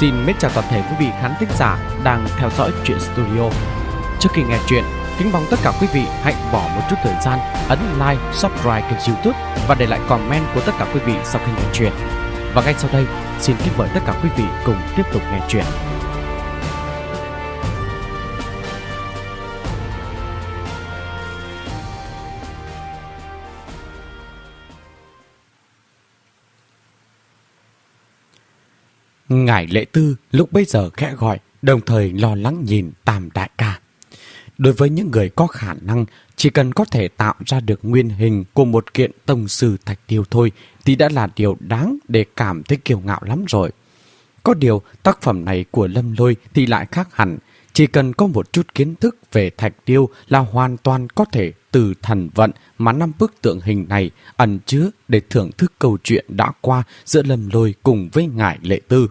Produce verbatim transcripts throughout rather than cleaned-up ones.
Xin mến chào toàn thể quý vị khán thính giả đang theo dõi Truyện Studio. Trước khi nghe chuyện, kính mong tất cả quý vị hãy bỏ một chút thời gian ấn like, subscribe kênh YouTube và để lại comment của tất cả quý vị sau khi nghe chuyện. Và ngay sau đây, xin kính mời tất cả quý vị cùng tiếp tục nghe chuyện. Ngải Lệ Tư lúc bấy giờ khẽ gọi, đồng thời lo lắng nhìn Tam đại ca. Đối với những người có khả năng, chỉ cần có thể tạo ra được nguyên hình của một kiện tông sư thạch điêu thôi thì đã là điều đáng để cảm thấy kiêu ngạo lắm rồi. Có điều, tác phẩm này của Lâm Lôi thì lại khác hẳn. Chỉ cần có một chút kiến thức về thạch điêu là hoàn toàn có thể từ thần vận mà năm bức tượng hình này ẩn chứa để thưởng thức câu chuyện đã qua giữa Lâm Lôi cùng với Ngải Lệ Tư.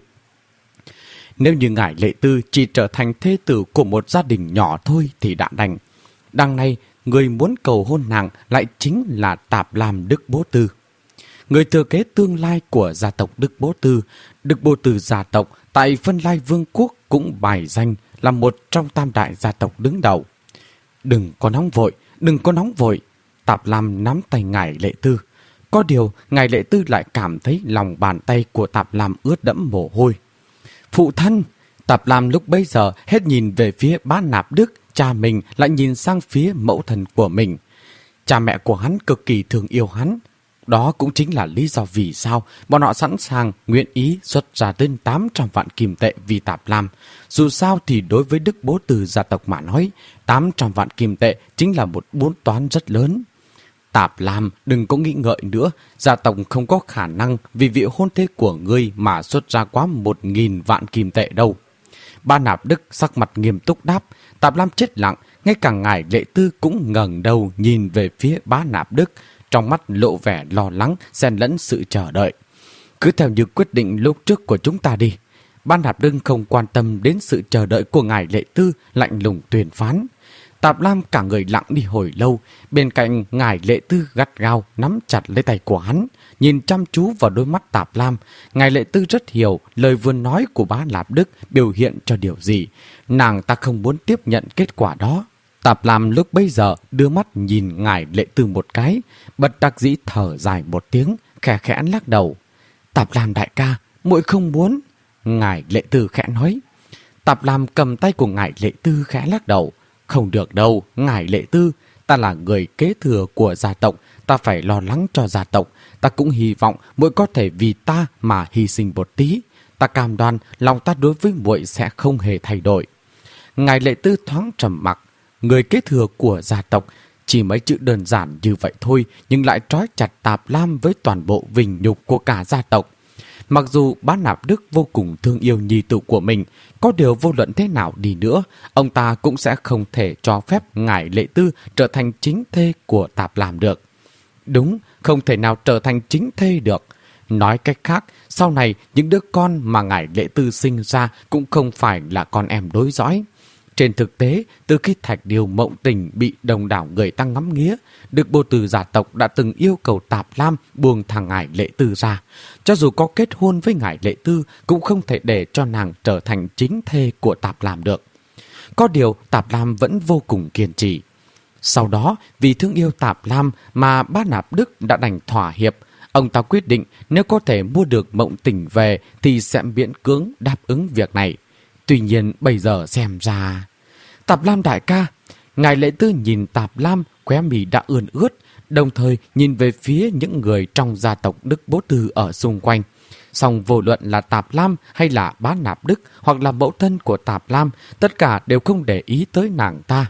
Nếu như Ngải Lệ Tư chỉ trở thành thê tử của một gia đình nhỏ thôi thì đã đành. Đằng này, người muốn cầu hôn nàng lại chính là Tạp Lam Đức Bố Tư, người thừa kế tương lai của gia tộc Đức Bố Tư. Đức Bố Tư gia tộc tại Vân Lai Vương quốc cũng bài danh là một trong tam đại gia tộc đứng đầu. Đừng có nóng vội, đừng có nóng vội. Tạp Lam nắm tay Ngải Lệ Tư. Có điều, Ngải Lệ Tư lại cảm thấy lòng bàn tay của Tạp Lam ướt đẫm mồ hôi. Phụ thân! Tạp Lam lúc bấy giờ hết nhìn về phía Bá Nạp Đức, cha mình lại nhìn sang phía mẫu thân của mình. Cha mẹ của hắn cực kỳ thương yêu hắn. Đó cũng chính là lý do vì sao bọn họ sẵn sàng nguyện ý xuất ra đến tám trăm vạn kim tệ vì Tạp Lam. Dù sao thì đối với Đức Bố Tư gia tộc mà nói, tám trăm vạn kim tệ chính là một bút toán rất lớn. Tạp Lam, đừng có nghĩ ngợi nữa, gia tộc không có khả năng vì vị hôn thê của ngươi mà xuất ra quá một nghìn vạn kim tệ đâu. Bá Nạp Đức sắc mặt nghiêm túc đáp. Tạp Lam chết lặng, ngay cả Ngải Lệ Tư cũng ngẩng đầu nhìn về phía Bá Nạp Đức, trong mắt lộ vẻ lo lắng, xen lẫn sự chờ đợi. Cứ theo như quyết định lúc trước của chúng ta đi. Bá Nạp Đức không quan tâm đến sự chờ đợi của Ngải Lệ Tư, lạnh lùng tuyên phán. Tạp Lam cả người lặng đi hồi lâu, bên cạnh Ngải Lệ Tư gắt gao nắm chặt lấy tay của hắn, nhìn chăm chú vào đôi mắt Tạp Lam. Ngải Lệ Tư rất hiểu lời vừa nói của Bá Nạp Đức biểu hiện cho điều gì. Nàng ta không muốn tiếp nhận kết quả đó. Tạp Lam lúc bấy giờ đưa mắt nhìn Ngải Lệ Tư một cái, bất đắc dĩ thở dài một tiếng, khẽ khẽ lắc đầu. Tạp Lam đại ca, muội không muốn. Ngải Lệ Tư khẽ nói. Tạp Lam cầm tay của Ngải Lệ Tư khẽ lắc đầu. Không được đâu, Ngải Lệ Tư, ta là người kế thừa của gia tộc, ta phải lo lắng cho gia tộc, ta cũng hy vọng muội có thể vì ta mà hy sinh một tí. Ta cam đoan lòng ta đối với muội sẽ không hề thay đổi. Ngải Lệ Tư thoáng trầm mặc. Người kế thừa của gia tộc, chỉ mấy chữ đơn giản như vậy thôi nhưng lại trói chặt Tạp Lam với toàn bộ vinh nhục của cả gia tộc. Mặc dù Bá Nạp Đức vô cùng thương yêu nhi tử của mình, có điều vô luận thế nào đi nữa, ông ta cũng sẽ không thể cho phép Ngải Lệ Tư trở thành chính thê của Tạp Lam được. Đúng, không thể nào trở thành chính thê được. Nói cách khác, sau này những đứa con mà Ngải Lệ Tư sinh ra cũng không phải là con em đối dõi. Trên thực tế, từ khi Thạch Điêu Mộng Tình bị đông đảo người ta ngắm nghía, Đức Bố Tư gia tộc đã từng yêu cầu Tạp Lam buông thằng Ngải Lệ Tư ra. Cho dù có kết hôn với Ngải Lệ Tư, cũng không thể để cho nàng trở thành chính thê của Tạp Lam được. Có điều, Tạp Lam vẫn vô cùng kiên trì. Sau đó, vì thương yêu Tạp Lam mà Bá Nạp Đức đã đành thỏa hiệp. Ông ta quyết định nếu có thể mua được Mộng Tình về thì sẽ miễn cưỡng đáp ứng việc này. Tuy nhiên bây giờ xem ra... Tạp Lam đại ca! Ngải Lệ Tư nhìn Tạp Lam, khóe mì đã ươn ướt, đồng thời nhìn về phía những người trong gia tộc Đức Bố Tư ở xung quanh. Song vô luận là Tạp Lam hay là Bá Nạp Đức hoặc là mẫu thân của Tạp Lam, tất cả đều không để ý tới nàng ta.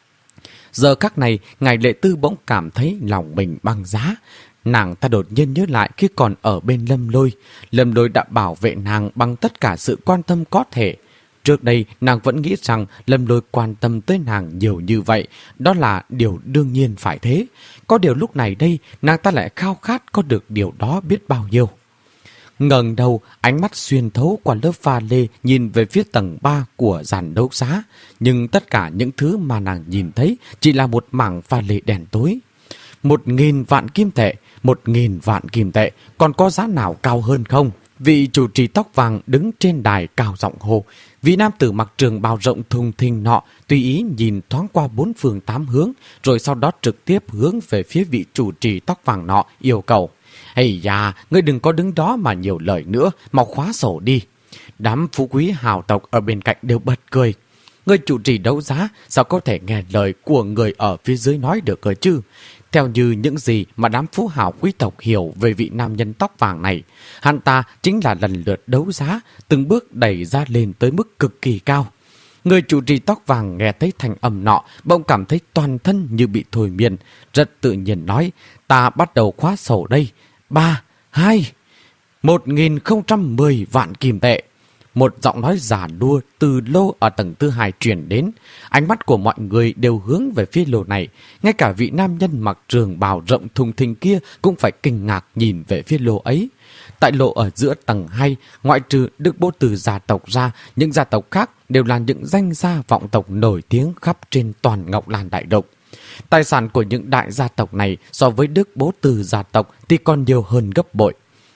Giờ khắc này, Ngải Lệ Tư bỗng cảm thấy lòng mình băng giá. Nàng ta đột nhiên nhớ lại khi còn ở bên Lâm Lôi. Lâm Lôi đã bảo vệ nàng bằng tất cả sự quan tâm có thể. Trước đây, nàng vẫn nghĩ rằng Lâm Lôi quan tâm tới nàng nhiều như vậy, đó là điều đương nhiên phải thế. Có điều lúc này đây, nàng ta lại khao khát có được điều đó biết bao nhiêu. Ngẩng đầu, ánh mắt xuyên thấu qua lớp pha lê nhìn về phía tầng ba của giàn đấu giá. Nhưng tất cả những thứ mà nàng nhìn thấy chỉ là một mảng pha lê đèn tối. Một nghìn vạn kim tệ, một nghìn vạn kim tệ, còn có giá nào cao hơn không? Vị chủ trì tóc vàng đứng trên đài cao giọng hô. Vị nam tử mặc trường bào rộng thùng thình nọ tùy ý nhìn thoáng qua bốn phương tám hướng, rồi sau đó trực tiếp hướng về phía vị chủ trì tóc vàng nọ yêu cầu. Ây da, ngươi đừng có đứng đó mà nhiều lời nữa, mau khóa sổ đi. Đám phú quý hào tộc ở bên cạnh đều bật cười. Người chủ trì đấu giá sao có thể nghe lời của người ở phía dưới nói được cơ chứ? Theo như những gì mà đám phú hào quý tộc hiểu về vị nam nhân tóc vàng này, hắn ta chính là lần lượt đấu giá, từng bước đẩy ra lên tới mức cực kỳ cao. Người chủ trì tóc vàng nghe thấy thành âm nọ, bỗng cảm thấy toàn thân như bị thôi miên, rất tự nhiên nói, ta bắt đầu khóa sổ đây. Ba, hai, một nghìn không trăm mười vạn kim tệ. Một giọng nói giả đua từ lô ở tầng thứ hai truyền đến. Ánh mắt của mọi người đều hướng về phía lô này. Ngay cả vị nam nhân mặc trường bào rộng thùng thình kia cũng phải kinh ngạc nhìn về phía lô ấy. Tại lô ở giữa tầng hai, ngoại trừ Đức Bố Từ gia tộc ra, những gia tộc khác đều là những danh gia vọng tộc nổi tiếng khắp trên toàn Ngọc Lan Đại Lục. Tài sản của những đại gia tộc này so với Đức Bố Từ gia tộc thì còn nhiều hơn gấp bội.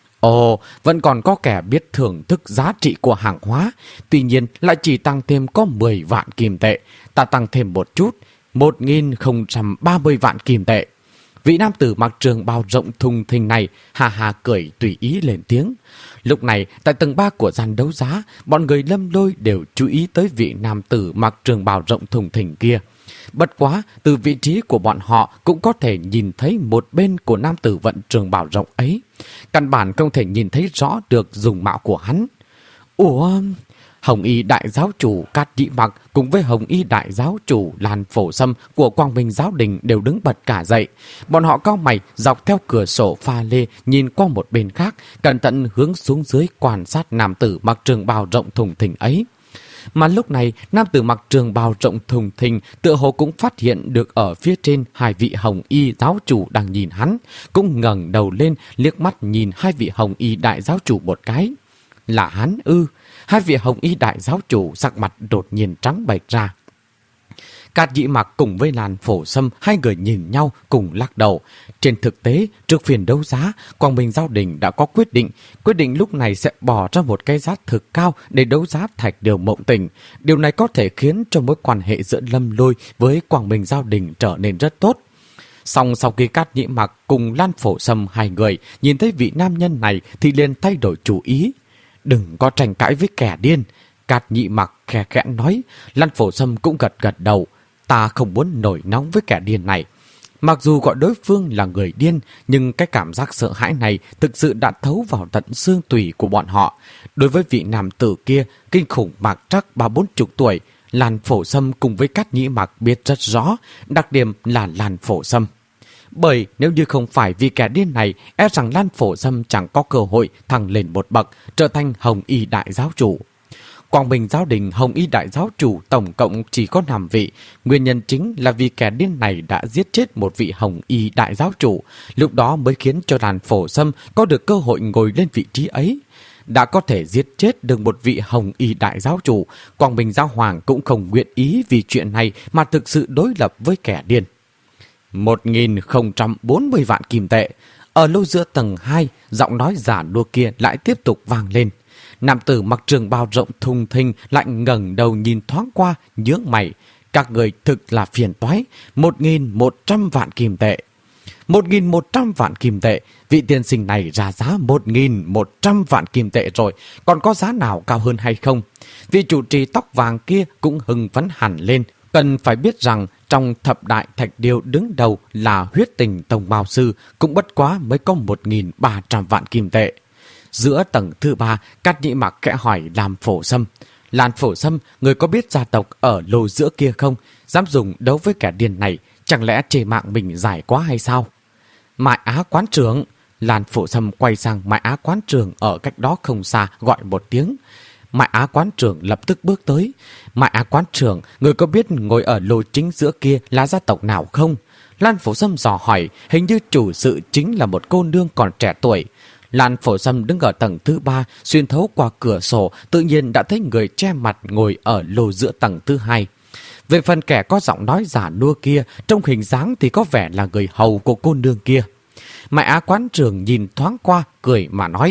Ồ, vẫn còn có kẻ biết thưởng thức giá trị của hàng hóa, tuy nhiên lại chỉ tăng thêm có mười vạn kim tệ. Ta tăng thêm một chút, một nghìn không trăm ba mươi vạn kim tệ. Vị nam tử mặc trường bào rộng thùng thình này hà hà cười tùy ý lên tiếng. Lúc này, tại tầng ba của gian đấu giá, bọn người Lâm Lôi đều chú ý tới vị nam tử mặc trường bào rộng thùng thình kia. Bất quá, từ vị trí của bọn họ cũng có thể nhìn thấy một bên của nam tử vận trường bào rộng ấy. Căn bản không thể nhìn thấy rõ được dùng mạo của hắn. Ủa... Hồng Y đại giáo chủ Cát Nhĩ Mặc cùng với Hồng Y đại giáo chủ Lan Phổ Sâm của Quang Minh giáo đình đều đứng bật cả dậy. Bọn họ cau mày dọc theo cửa sổ pha lê nhìn qua một bên khác, cẩn thận hướng xuống dưới quan sát nam tử mặc trường bào rộng thùng thình ấy. Mà lúc này, nam tử mặc trường bào rộng thùng thình tựa hồ cũng phát hiện được ở phía trên hai vị Hồng Y giáo chủ đang nhìn hắn, cũng ngẩng đầu lên liếc mắt nhìn hai vị Hồng Y đại giáo chủ một cái. Là hắn ư? Hai vị Hồng Y đại giáo chủ sắc mặt đột nhiên trắng bệch ra. Cát Nhĩ Mặc cùng với Lan Phổ Sâm hai người nhìn nhau cùng lắc đầu. Trên thực tế, trước phiên đấu giá, Quang Minh Giáo đình đã có quyết định. Quyết định lúc này sẽ bỏ ra một cái giá thực cao để đấu giá Thạch Điều Mộng Tình. Điều này có thể khiến cho mối quan hệ giữa Lâm Lôi với Quang Minh Giáo đình trở nên rất tốt. Xong sau khi Cát Nhĩ Mặc cùng Lan Phổ Sâm hai người nhìn thấy vị nam nhân này thì liền thay đổi chủ ý. Đừng có tranh cãi với kẻ điên. Cát Nhĩ Mặc khẽ khẽ nói. Lan Phổ Sâm cũng gật gật đầu. Ta không muốn nổi nóng với kẻ điên này. Mặc dù gọi đối phương là người điên, nhưng cái cảm giác sợ hãi này thực sự đã thấu vào tận xương tủy của bọn họ. Đối với vị nam tử kia, kinh khủng mạc trắc ba bốn chục tuổi, Lan Phổ Sâm cùng với Cát Nhĩ Mặc biết rất rõ, đặc điểm là Lan Phổ Sâm. Bởi nếu như không phải vì kẻ điên này, e rằng Lan Phổ Sâm chẳng có cơ hội thăng lên một bậc, trở thành Hồng Y đại giáo chủ. Quang Minh Giáo đình Hồng Y đại giáo chủ tổng cộng chỉ có năm vị. Nguyên nhân chính là vì kẻ điên này đã giết chết một vị Hồng Y đại giáo chủ, lúc đó mới khiến cho Lan Phổ Sâm có được cơ hội ngồi lên vị trí ấy. Đã có thể giết chết được một vị Hồng Y đại giáo chủ, Quang Minh Giáo hoàng cũng không nguyện ý vì chuyện này mà thực sự đối lập với kẻ điên. một nghìn không trăm bốn mươi vạn kim tệ. Ở lô giữa tầng hai, giọng nói giả đua kia lại tiếp tục vang lên. Nam tử mặc trường bào rộng thùng thình lại ngẩng đầu nhìn thoáng qua, nhướng mày. Các người thực là phiền toái. một nghìn một trăm vạn kim tệ. một nghìn một trăm vạn kim tệ. Vị tiên sinh này ra giá một nghìn một trăm vạn kim tệ rồi. Còn có giá nào cao hơn hay không? Vị chủ trì tóc vàng kia cũng hưng phấn hẳn lên. Cần phải biết rằng trong thập đại thạch điêu đứng đầu là Huyết Tình Tông Mao Sư cũng bất quá mới có một nghìn ba trăm vạn kim tệ. Giữa tầng thứ ba, Cát Nhĩ Mặc khẽ hỏi Lan Phổ Sâm. Lan Phổ Sâm, người có biết gia tộc ở lô giữa kia không? Dám dùng đấu với kẻ điên này, chẳng lẽ chê mạng mình dài quá hay sao? Mại Á quán trưởng. Lan Phổ Sâm quay sang Mại Á quán trưởng ở cách đó không xa gọi một tiếng. Mại Á quán trưởng lập tức bước tới. Mại Á quán trưởng, người có biết ngồi ở lô chính giữa kia là gia tộc nào không? Lan Phổ Sâm dò hỏi, hình như chủ sự chính là một cô nương còn trẻ tuổi. Lan Phổ Sâm đứng ở tầng thứ ba, xuyên thấu qua cửa sổ, tự nhiên đã thấy người che mặt ngồi ở lô giữa tầng thứ hai. Về phần kẻ có giọng nói giả nua kia, trong hình dáng thì có vẻ là người hầu của cô nương kia. Mại Á quán trưởng nhìn thoáng qua, cười mà nói,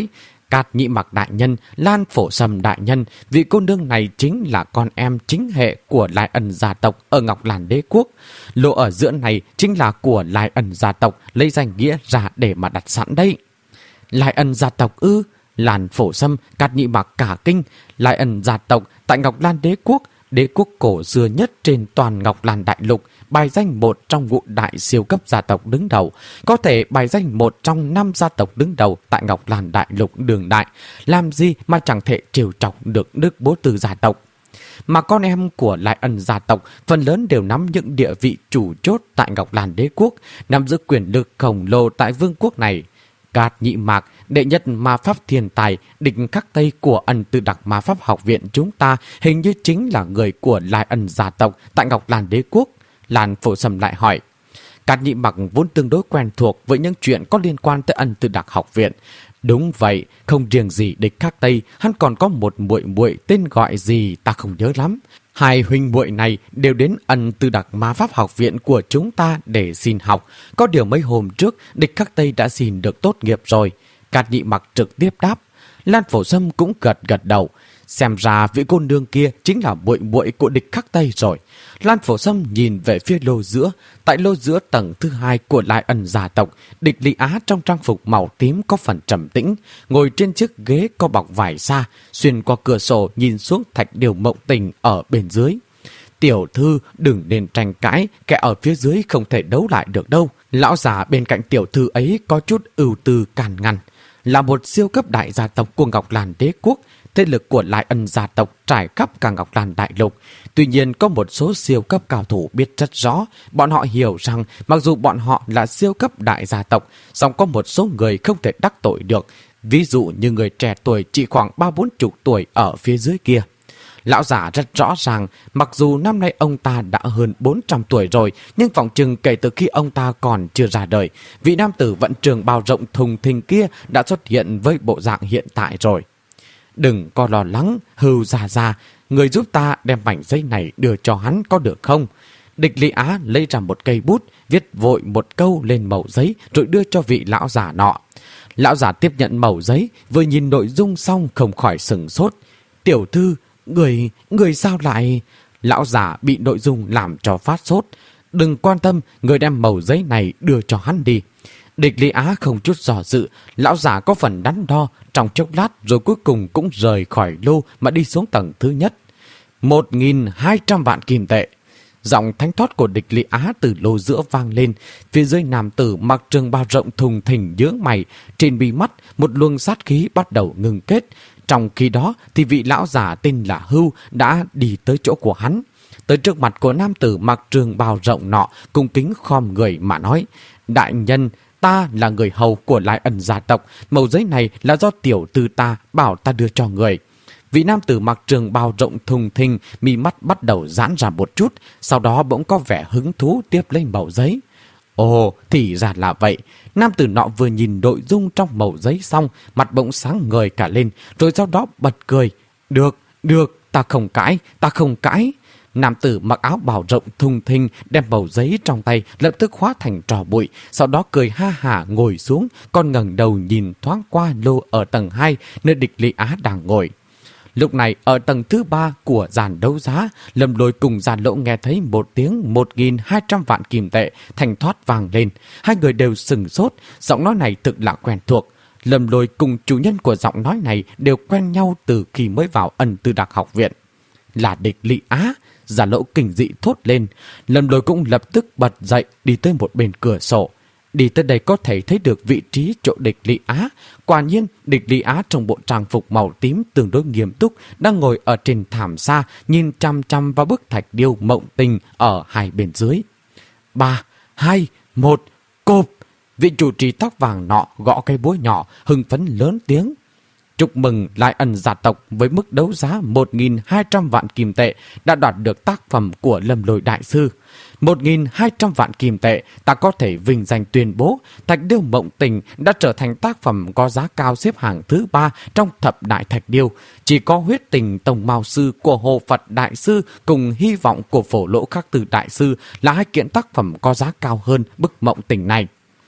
Cát Nhĩ Mặc đại nhân, Lan Phổ Sâm đại nhân, vị cô nương này chính là con em chính hệ của Lai Ân gia tộc ở Ngọc Làn Đế quốc. Lô ở giữa này chính là của Lai Ân gia tộc lấy danh nghĩa ra để mà đặt sẵn đây. Lai Ân gia tộc ư? Lan Phổ Sâm, Cát Nhĩ Mặc cả kinh. Lai Ân gia tộc tại Ngọc Lan Đế quốc, đế quốc cổ xưa nhất trên toàn Ngọc Lan đại lục, bài danh một trong ngũ đại siêu cấp gia tộc đứng đầu, có thể bài danh một trong năm gia tộc đứng đầu tại Ngọc Lan đại lục đường đại, làm gì mà chẳng thể trêu chọc được Đức Bố Tư gia tộc. Mà con em của Lai Ân gia tộc phần lớn đều nắm những địa vị chủ chốt tại Ngọc Lan Đế quốc, nắm giữ quyền lực khổng lồ tại vương quốc này. Cát Nhĩ Mạc, đệ nhất ma pháp thiên tài, địch khắc Tây của Ân Tư Đặc Ma Pháp Học viện chúng ta hình như chính là người của Lai Ân gia tộc tại Ngọc Lan Đế quốc. Lan Phổ Sâm lại hỏi. Cát Nhĩ Mặc vốn tương đối quen thuộc với những chuyện có liên quan tới Ân Tư Đặc Học viện. Đúng vậy, không riêng gì địch khắc Tây, hắn còn có một muội muội tên gọi gì ta không nhớ lắm. Hai huynh muội này đều đến Ân Tư Đặc Ma Pháp Học viện của chúng ta để xin học. Có điều mấy hôm trước, địch khắc Tây đã xin được tốt nghiệp rồi. Cát Nhĩ Mặc trực tiếp đáp. Lan Phổ Sâm cũng gật gật đầu. Xem ra vị cô nương kia chính là muội muội của địch khắc Tây rồi. Lan Phổ Sâm nhìn về phía lô giữa. Tại lô giữa tầng thứ hai của Lai Ân gia tộc, địch Lý Á trong trang phục màu tím có phần trầm tĩnh, ngồi trên chiếc ghế có bọc vải sa, xuyên qua cửa sổ nhìn xuống thạch điêu Mộng Tình ở bên dưới. Tiểu thư đừng nên tranh cãi, kẻ ở phía dưới không thể đấu lại được đâu. Lão già bên cạnh tiểu thư ấy có chút ưu tư càn ngăn. Là một siêu cấp đại gia tộc của Ngọc Lan Đế quốc, thế lực của Lai Ân gia tộc trải khắp cả Ngọc Lan đại lục. Tuy nhiên có một số siêu cấp cao thủ biết rất rõ, bọn họ hiểu rằng mặc dù bọn họ là siêu cấp đại gia tộc, song có một số người không thể đắc tội được. Ví dụ như người trẻ tuổi chỉ khoảng ba bốn chục tuổi ở phía dưới kia. Lão giả rất rõ ràng, mặc dù năm nay ông ta đã hơn bốn trăm tuổi rồi, nhưng phỏng chừng kể từ khi ông ta còn chưa ra đời, vị nam tử vận trường bào rộng thùng thình kia đã xuất hiện với bộ dạng hiện tại rồi. Đừng có lo lắng, hưu già già, người giúp ta đem mảnh giấy này đưa cho hắn có được không? Địch Lý Á lấy ra một cây bút, viết vội một câu lên mẩu giấy rồi đưa cho vị lão giả nọ. Lão giả tiếp nhận mẩu giấy, vừa nhìn nội dung xong không khỏi sửng sốt. Tiểu thư, người, người sao lại... Lão giả bị nội dung làm cho phát sốt. Đừng quan tâm, người đem mẩu giấy này đưa cho hắn đi. Địch Lý Á không chút dò dự, lão giả có phần đắn đo, trong chốc lát rồi cuối cùng cũng rời khỏi lô mà đi xuống tầng thứ nhất. Một nghìn hai trăm vạn kim tệ. Giọng thánh thoát của địch Lý Á từ lô giữa vang lên, phía dưới nam tử mặc trường bào rộng thùng thình nhướng mày, trên mi mắt một luồng sát khí bắt đầu ngừng kết. Trong khi đó thì vị lão giả tên là Hưu đã đi tới chỗ của hắn. Tới trước mặt của nam tử mặc trường bào rộng nọ, cung kính khom người mà nói: Đại nhân, ta là người hầu của Lai Ân gia tộc, mẩu giấy này là do tiểu tư ta bảo ta đưa cho người. Vị nam tử mặc trường bào rộng thùng thình, mi mắt bắt đầu giãn ra một chút, sau đó bỗng có vẻ hứng thú tiếp lên mẩu giấy. Ồ, thì ra là vậy. Nam tử nọ vừa nhìn nội dung trong mẩu giấy xong, mặt bỗng sáng ngời cả lên, rồi sau đó bật cười. Được, được, ta không cãi, ta không cãi. Nam tử mặc áo bào rộng thùng thình đem mẩu giấy trong tay lập tức hóa thành trò bụi, sau đó cười ha hả ngồi xuống, còn ngẩng đầu nhìn thoáng qua lô ở tầng hai nơi địch Lý Á đang ngồi. Lúc này ở tầng thứ ba của dàn đấu giá, Lâm Lôi cùng Giàn Lỗ nghe thấy một tiếng một nghìn hai trăm vạn kim tệ thanh thoát vang lên. Hai người đều sừng sốt, giọng nói này thực là quen thuộc. Lâm Lôi cùng chủ nhân của giọng nói này đều quen nhau từ khi mới vào Ân Tư Đặc học viện. Là địch Lý Á. Giàn Lỗ kinh dị thốt lên. Lâm Lôi cũng lập tức bật dậy đi tới một bên cửa sổ. Đi tới đây có thể thấy được vị trí chỗ địch Lý Á. Quả nhiên, địch Lý Á trong bộ trang phục màu tím tương đối nghiêm túc, đang ngồi ở trên thảm sa, nhìn chăm chăm vào bức thạch điêu Mộng Tình ở hai bên dưới. Ba, hai, một, cộp! Vị chủ trì tóc vàng nọ gõ cây búa nhỏ, hưng phấn lớn tiếng. Chúc mừng Lai Ân gia tộc với mức đấu giá một nghìn hai trăm vạn kim tệ đã đoạt được tác phẩm của Lâm Lôi đại sư. một nghìn hai trăm vạn kim tệ, ta có thể vinh danh tuyên bố thạch điêu Mộng Tình đã trở thành tác phẩm có giá cao xếp hạng thứ ba trong thập đại thạch điêu. Chỉ có huyết tình Tổng Mao Sư của Hồ Phật đại sư cùng hy vọng của Phổ Lỗ Khắc Từ đại sư là hai kiện tác phẩm có giá cao hơn bức Mộng Tình này.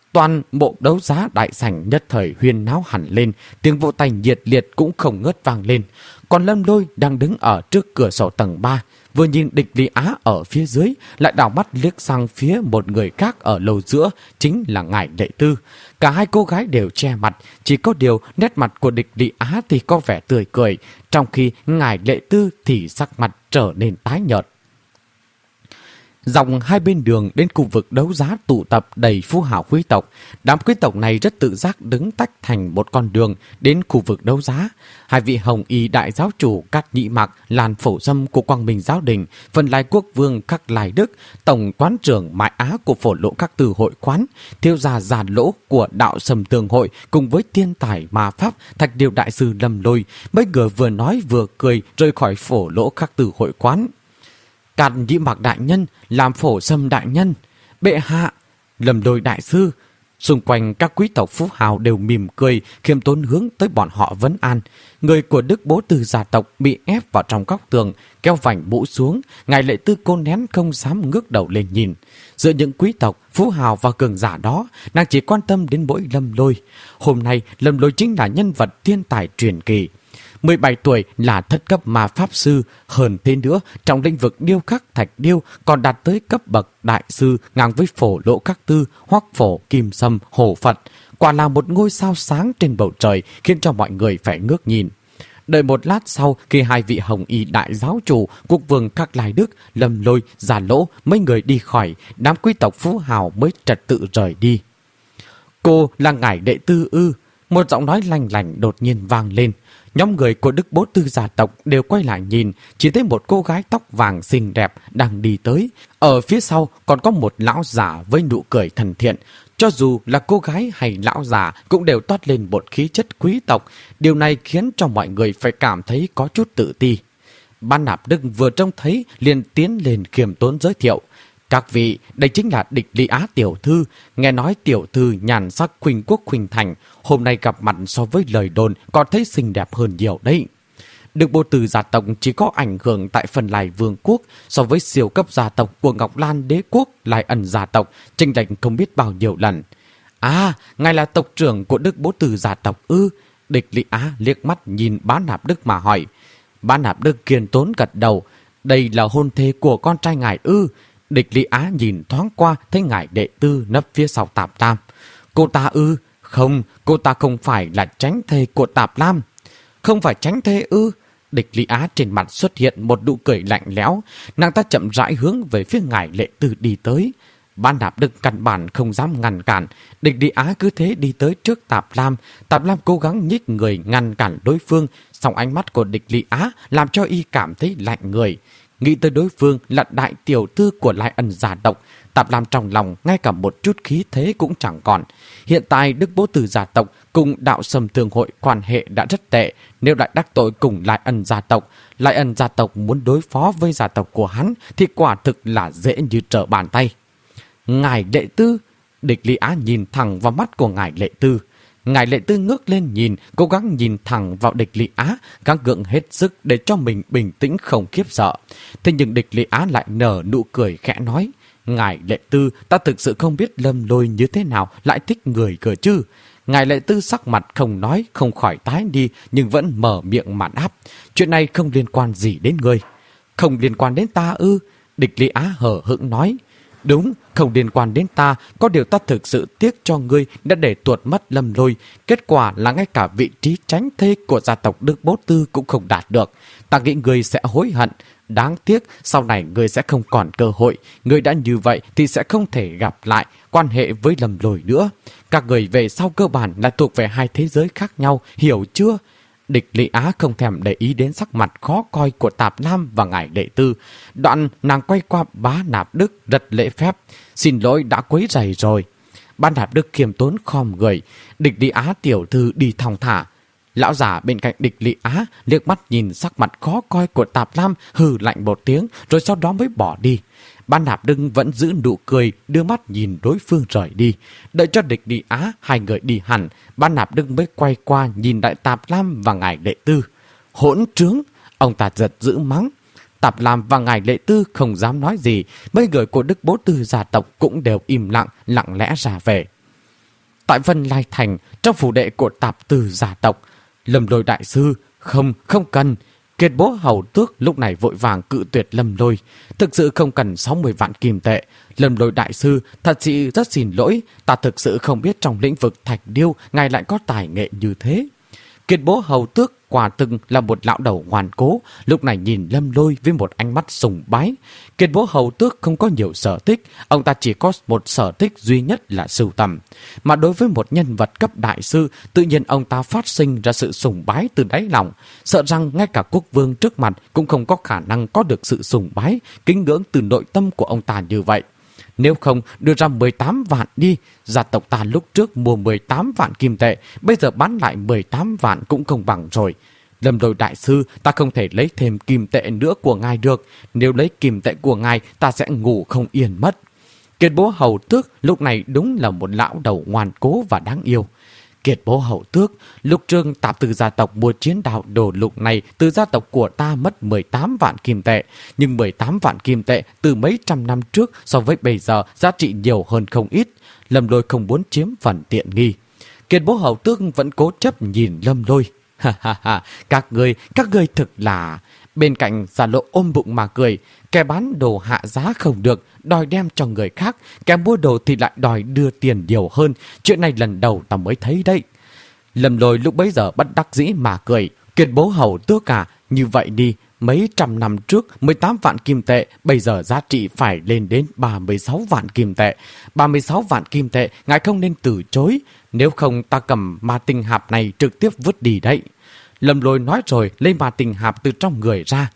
Toàn bộ đấu giá đại sảnh nhất thời huyên náo hẳn lên, tiếng vỗ tay nhiệt liệt cũng không ngớt vang lên. Còn Lâm Lôi đang đứng ở trước cửa sổ tầng ba, vừa nhìn Địch Lý Á ở phía dưới, lại đảo mắt liếc sang phía một người khác ở lầu giữa, chính là Ngải Lệ Tư. Cả hai cô gái đều che mặt, chỉ có điều nét mặt của Địch Lý Á thì có vẻ tươi cười, trong khi Ngải Lệ Tư thì sắc mặt trở nên tái nhợt. Dòng hai bên đường đến khu vực đấu giá tụ tập đầy phú hào quý tộc. Đám quý tộc này rất tự giác đứng tách thành một con đường đến khu vực đấu giá. Hai vị hồng y đại giáo chủ Cát Nhị Mạc, Lan Phổ Sâm của Quang Minh Giáo Đình, Vân Lai Quốc Vương Khắc Lai Đức, tổng quán trưởng Mại Á của Phổ Lộ Các Từ Hội Quán, thiếu gia Già Lỗ của Đạo Sầm Tường Hội, cùng với thiên tài ma pháp Thạch Điêu Đại sư Lâm Lôi, mấy người vừa nói vừa cười rời khỏi Phổ Lỗ Các Từ Hội Quán. Cát Nhị Mạc đại nhân, làm Phổ Sâm đại nhân, bệ hạ, Lâm Lôi đại sư. Xung quanh các quý tộc phú hào đều mỉm cười, khiêm tốn hướng tới bọn họ vấn an. Người của Đức Bố Từ gia tộc bị ép vào trong góc tường, kéo vành mũ xuống. Ngài Lệ Tư cô nén không dám ngước đầu lên nhìn. Giữa những quý tộc phú hào và cường giả đó, nàng chỉ quan tâm đến mỗi Lâm Lôi. Hôm nay Lâm Lôi chính là nhân vật thiên tài truyền kỳ. mười bảy tuổi là thất cấp ma pháp sư, hơn thế nữa trong lĩnh vực điêu khắc thạch điêu còn đạt tới cấp bậc đại sư, ngang với Phổ Lỗ Các Tư, Hoắc Phổ, Kim Sâm, Hổ Phật. Quả là một ngôi sao sáng trên bầu trời, khiến cho mọi người phải ngước nhìn. Đợi một lát sau, khi hai vị hồng y đại giáo chủ, quốc vương Khắc Lai Đức, Lâm Lôi, Già Lỗ, mấy người đi khỏi, đám quý tộc phú hào mới trật tự rời đi. Cô là Ngải Lệ Tư ư? Một giọng nói lanh lảnh đột nhiên vang lên. Nhóm người của Đức Bố Tư gia tộc đều quay lại nhìn, chỉ thấy một cô gái tóc vàng xinh đẹp đang đi tới. Ở phía sau còn có một lão giả với nụ cười thân thiện. Cho dù là cô gái hay lão già cũng đều toát lên một khí chất quý tộc. Điều này khiến cho mọi người phải cảm thấy có chút tự ti. Ban Nạp Đức vừa trông thấy liền tiến lên khiêm tốn giới thiệu. Các vị, đây chính là Địch Lý Á tiểu thư. Nghe nói tiểu thư nhàn sắc khuynh quốc khuynh thành, hôm nay gặp mặt so với lời đồn còn thấy xinh đẹp hơn nhiều đấy. Đức Bố Từ gia tộc chỉ có ảnh hưởng tại Phần Lai Vương quốc, so với siêu cấp gia tộc của Ngọc Lan Đế quốc, Lai Ẩn gia tộc, chênh lệch không biết bao nhiêu lần. À, ngài là tộc trưởng của Đức Bố Từ gia tộc ư? Địch Lý Á liếc mắt nhìn Bá Nạp Đức mà hỏi. Bá Nạp Đức kiên tốn gật đầu. Đây là hôn thê của con trai ngài ư? Địch Lý Á nhìn thoáng qua thấy Ngải Lệ Tư nấp phía sau Tạp Lam. Cô ta ư? Không, cô ta không phải là tránh thê của Tạp Lam. Không phải tránh thê ư? Địch Lý Á trên mặt xuất hiện một nụ cười lạnh lẽo. Nàng ta chậm rãi hướng về phía Ngải Lệ Tư đi tới. Ban Nạp Đức căn bản không dám ngăn cản. Địch Lý Á cứ thế đi tới trước Tạp Lam. Tạp Lam cố gắng nhích người ngăn cản đối phương, song ánh mắt của Địch Lý Á làm cho y cảm thấy lạnh người. Nghĩ tới đối phương là đại tiểu thư của Lai Ẩn gia tộc, Tạp Lam trong lòng ngay cả một chút khí thế cũng chẳng còn. Hiện tại Đức Bố Từ gia tộc cùng Đạo Sầm Thường hội quan hệ đã rất tệ. Nếu lại đắc tội cùng Lai Ẩn gia tộc, Lai Ẩn gia tộc muốn đối phó với gia tộc của hắn thì quả thực là dễ như trở bàn tay. Ngải Lệ Tư. Địch Lý Á nhìn thẳng vào mắt của Ngải Lệ Tư. Ngải Lệ Tư ngước lên nhìn, cố gắng nhìn thẳng vào Địch Lý Á, gắng gượng hết sức để cho mình bình tĩnh không khiếp sợ. Thế nhưng Địch Lý Á lại nở nụ cười khẽ nói. Ngải Lệ Tư, ta thực sự không biết Lâm Lôi như thế nào lại thích người cơ chứ. Ngải Lệ Tư sắc mặt không nói, không khỏi tái đi, nhưng vẫn mở miệng mạn áp. Chuyện này không liên quan gì đến ngươi. Không liên quan đến ta ư? Địch Lý Á hờ hững nói. Đúng, không liên quan đến ta, có điều ta thực sự tiếc cho ngươi đã để tuột mất Lâm Lôi. Kết quả là ngay cả vị trí tránh thê của gia tộc Đức Bố Tư cũng không đạt được. Ta nghĩ ngươi sẽ hối hận. Đáng tiếc, sau này ngươi sẽ không còn cơ hội. Ngươi đã như vậy thì sẽ không thể gặp lại quan hệ với Lâm Lôi nữa. Các người về sau cơ bản là thuộc về hai thế giới khác nhau, hiểu chưa? Địch Lý Á không thèm để ý đến sắc mặt khó coi của Tạp Lam và Ngải Lệ Tư. Đoạn nàng quay qua Bá Nạp Đức rất lễ phép. Xin lỗi đã quấy rầy rồi. Bá Nạp Đức khiêm tốn khom người. Địch Lý Á tiểu thư đi thong thả. Lão giả bên cạnh Địch Lý Á liếc mắt nhìn sắc mặt khó coi của Tạp Lam, hừ lạnh một tiếng rồi sau đó mới bỏ đi. Bá Nạp Đức vẫn giữ nụ cười, đưa mắt nhìn đối phương rời đi. Đợi cho Địch Lý Á hai người đi hẳn, Bá Nạp Đức mới quay qua nhìn đại Tạp Lam và Ngải Lệ Tư. Hỗn trướng! Ông ta giật dữ mắng. Tạp Lam và Ngải Lệ Tư không dám nói gì, mấy người của Đức Bố Tư gia tộc cũng đều im lặng, lặng lẽ ra về. tại Vân Lai Thành, trong phủ đệ của Tạp Từ gia tộc. Lâm Lôi đại sư, không, không cần. Kiệt Bố Hầu Tước lúc này vội vàng cự tuyệt Lâm Lôi. Thực sự không cần sáu mươi vạn kim tệ. Lâm Lôi đại sư, thật sự rất xin lỗi. Ta thực sự không biết trong lĩnh vực thạch điêu ngài lại có tài nghệ như thế. Kiệt Bố Hầu Tước quả từng là một lão đầu ngoan cố, lúc này nhìn Lâm Lôi với một ánh mắt sùng bái. Kiệt Bố Hầu Tước không có nhiều sở thích, ông ta chỉ có một sở thích duy nhất là sưu tầm. Mà đối với một nhân vật cấp đại sư, tự nhiên ông ta phát sinh ra sự sùng bái từ đáy lòng, sợ rằng ngay cả quốc vương trước mặt cũng không có khả năng có được sự sùng bái, kính ngưỡng từ nội tâm của ông ta như vậy. Nếu không đưa ra mười tám vạn đi, gia tộc ta lúc trước mua mười tám vạn kim tệ, bây giờ bán lại mười tám vạn cũng không bằng rồi. Lâm Lôi đại sư, ta không thể lấy thêm kim tệ nữa của ngài được. Nếu lấy kim tệ của ngài, ta sẽ ngủ không yên mất. Kiệt Bố Hầu Tước lúc này đúng là một lão đầu ngoan cố và đáng yêu. Kiệt Bố Hầu Tước, lúc trương Tạp Từ gia tộc mua chiến đạo đồ lục này từ gia tộc của ta mất mười tám vạn kim tệ. Nhưng mười tám vạn kim tệ từ mấy trăm năm trước so với bây giờ giá trị nhiều hơn không ít. Lâm Lôi không muốn chiếm phần tiện nghi. Kiệt Bố Hầu Tước vẫn cố chấp nhìn Lâm Lôi. Ha ha ha, các người, các người thực là... Bên cạnh Giả Lộ ôm bụng mà cười. Kẻ bán đồ hạ giá không được, đòi đem cho người khác. Kẻ mua đồ thì lại đòi đưa tiền nhiều hơn. Chuyện này lần đầu ta mới thấy đấy. Lâm Lôi lúc bấy giờ bất đắc dĩ mà cười. Kiệt Bố Hầu Tước cả, như vậy đi. Mấy trăm năm trước mười tám vạn kim tệ, bây giờ giá trị phải lên đến ba mươi sáu vạn kim tệ. ba mươi sáu vạn kim tệ, ngài không nên từ chối. Nếu không ta cầm ma tinh hạp này trực tiếp vứt đi đấy. Lâm Lôi nói rồi lấy ma tinh hạp từ trong người ra.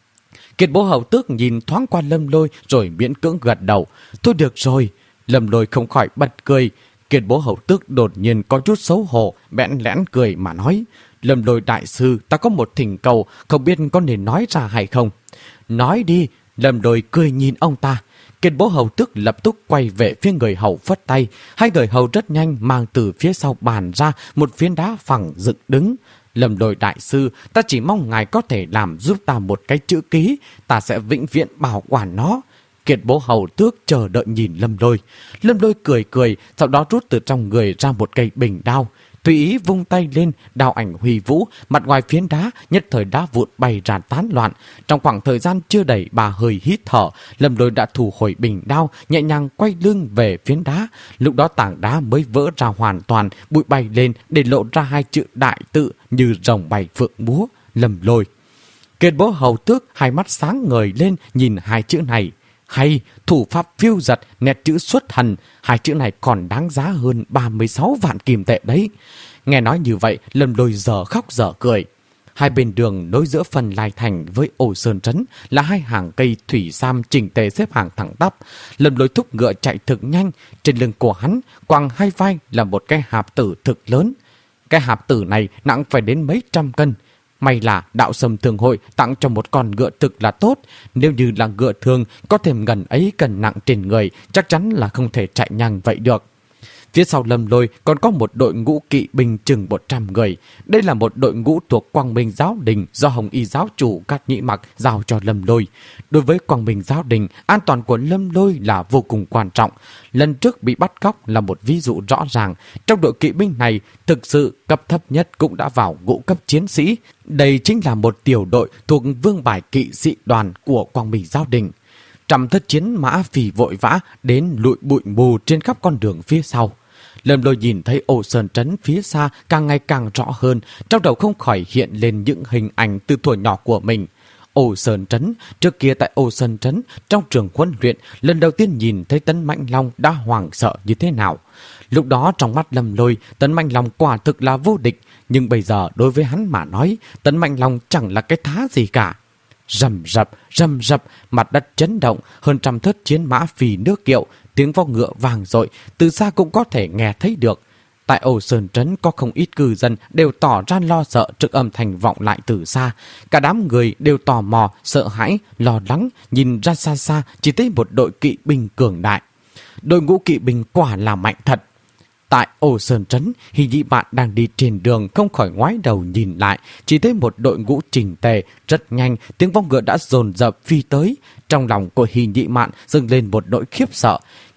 Kiệt Bố Hầu Tước nhìn thoáng qua Lâm Lôi rồi miễn cưỡng gật đầu. Thôi được rồi. Lâm Lôi không khỏi bật cười. Kiệt Bố Hầu Tước đột nhiên có chút xấu hổ, bẽn lẽn cười mà nói. Lâm Lôi đại sư, ta có một thỉnh cầu, không biết có nên nói ra hay không. Nói đi. Lâm Lôi cười nhìn ông ta. Kiệt Bố Hầu Tước lập tức quay về phía người hầu phất tay. Hai người hầu rất nhanh mang từ phía sau bàn ra một phiến đá phẳng dựng đứng. Lâm Lôi đại sư, ta chỉ mong ngài có thể làm giúp ta một cái chữ ký, ta sẽ vĩnh viễn bảo quản nó. Kiệt Bố Hầu Tước chờ đợi nhìn Lâm Lôi. Lâm Lôi cười cười, sau đó rút từ trong người ra một cây bình đao. Tùy ý vung tay lên, đao ảnh huy vũ, mặt ngoài phiến đá, nhất thời đá vụn bay ra tán loạn. Trong khoảng thời gian chưa đầy ba hơi hít thở, Lâm Lôi đã thu hồi bình đao, nhẹ nhàng quay lưng về phiến đá. Lúc đó tảng đá mới vỡ ra hoàn toàn, bụi bay lên để lộ ra hai chữ đại tự như rồng bay phượng múa, Lâm Lôi. Kiệt Bố Hầu Tước hai mắt sáng ngời lên nhìn hai chữ này. Hay, thủ pháp phiêu giật, nét chữ xuất thần, hai chữ này còn đáng giá hơn ba mươi sáu vạn kim tệ đấy. Nghe nói như vậy, Lâm Lôi giờ khóc giờ cười. Hai bên đường nối giữa Vân Lai Thành với Ô Sơn Trấn là hai hàng cây thủy sam chỉnh tề xếp hàng thẳng tắp. Lâm Lôi thúc ngựa chạy thực nhanh, trên lưng của hắn quàng hai vai là một cái hạp tử thực lớn. Cái hạp tử này nặng phải đến mấy trăm cân. May là Đạo Sâm Thương Hội tặng cho một con ngựa thực là tốt. Nếu như là ngựa thường, có thêm gần ấy cân nặng trên người, chắc chắn là không thể chạy nhanh vậy được. Phía sau Lâm Lôi còn có một đội ngũ kỵ binh chừng một trăm người. Đây là một đội ngũ thuộc Quang Minh Giáo Đình do Hồng Y giáo chủ Cát Nhĩ Mặc giao cho Lâm Lôi. Đối với Quang Minh Giáo Đình, an toàn của Lâm Lôi là vô cùng quan trọng. Lần trước bị bắt cóc là một ví dụ rõ ràng. Trong đội kỵ binh này, thực sự cấp thấp nhất cũng đã vào ngũ cấp chiến sĩ. Đây chính là một tiểu đội thuộc vương bài kỵ sĩ đoàn của Quang Minh Giáo Đình. Trăm thất chiến mã phì vội vã đến lụi bụi mù trên khắp con đường phía sau. Lâm Lôi nhìn thấy Ô Sơn Trấn phía xa càng ngày càng rõ hơn, trong đầu không khỏi hiện lên những hình ảnh từ thuở nhỏ của mình. Ô Sơn Trấn, trước kia tại Ô Sơn Trấn, trong trường huấn luyện, lần đầu tiên nhìn thấy Tấn Mãnh Long đã hoảng sợ như thế nào. Lúc đó trong mắt Lâm Lôi, Tấn Mãnh Long quả thực là vô địch, nhưng bây giờ đối với hắn mà nói, Tấn Mãnh Long chẳng là cái thá gì cả. Rầm rập, rầm rập, mặt đất chấn động, hơn trăm thớt chiến mã phì nước kiệu, tiếng vó ngựa vang dội, từ xa cũng có thể nghe thấy được. Tại Ô Sơn Trấn có không ít cư dân đều tỏ ra lo sợ trước âm thanh vọng lại từ xa. Cả đám người đều tò mò, sợ hãi, lo lắng, nhìn ra xa xa chỉ thấy một đội kỵ binh cường đại. Đội ngũ kỵ binh quả là mạnh thật. Tại Ô Sơn Trấn, Hy Nhĩ Mạn đang đi trên đường không khỏi ngoái đầu nhìn lại, chỉ thấy một đội ngũ chỉnh tề, rất nhanh, tiếng vó ngựa đã dồn dập phi tới. Trong lòng của Hy Nhĩ Mạn dâng lên một nỗi khiếp sợ.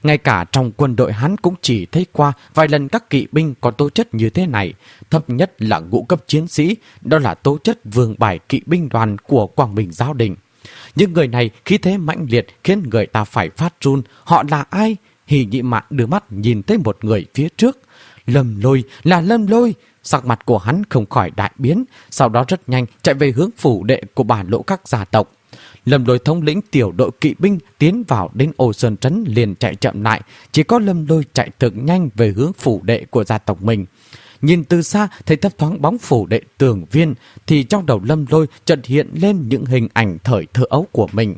Ngay cả trong quân đội hắn cũng chỉ thấy qua vài lần các kỵ binh có tố chất như thế này. Thấp nhất là ngũ cấp chiến sĩ, đó là tố chất vương bài kỵ binh đoàn của Quang Minh Giáo Đình. Những người này khí thế mãnh liệt khiến người ta phải phát run. Họ là ai? Hỉ Nhị Mạn đưa mắt nhìn thấy một người phía trước. Lâm Lôi, là Lâm Lôi. Sắc mặt của hắn không khỏi đại biến, sau đó rất nhanh chạy về hướng phủ đệ của bản lỗ các gia tộc. Lâm Lôi thống lĩnh tiểu đội kỵ binh tiến vào đến Ô Sơn Trấn liền chạy chậm lại, chỉ có Lâm Lôi chạy thực nhanh về hướng phủ đệ của gia tộc mình. Nhìn từ xa thấy thấp thoáng bóng phủ đệ Tường Viên, thì trong đầu Lâm Lôi chợt hiện lên những hình ảnh thời thơ ấu của mình.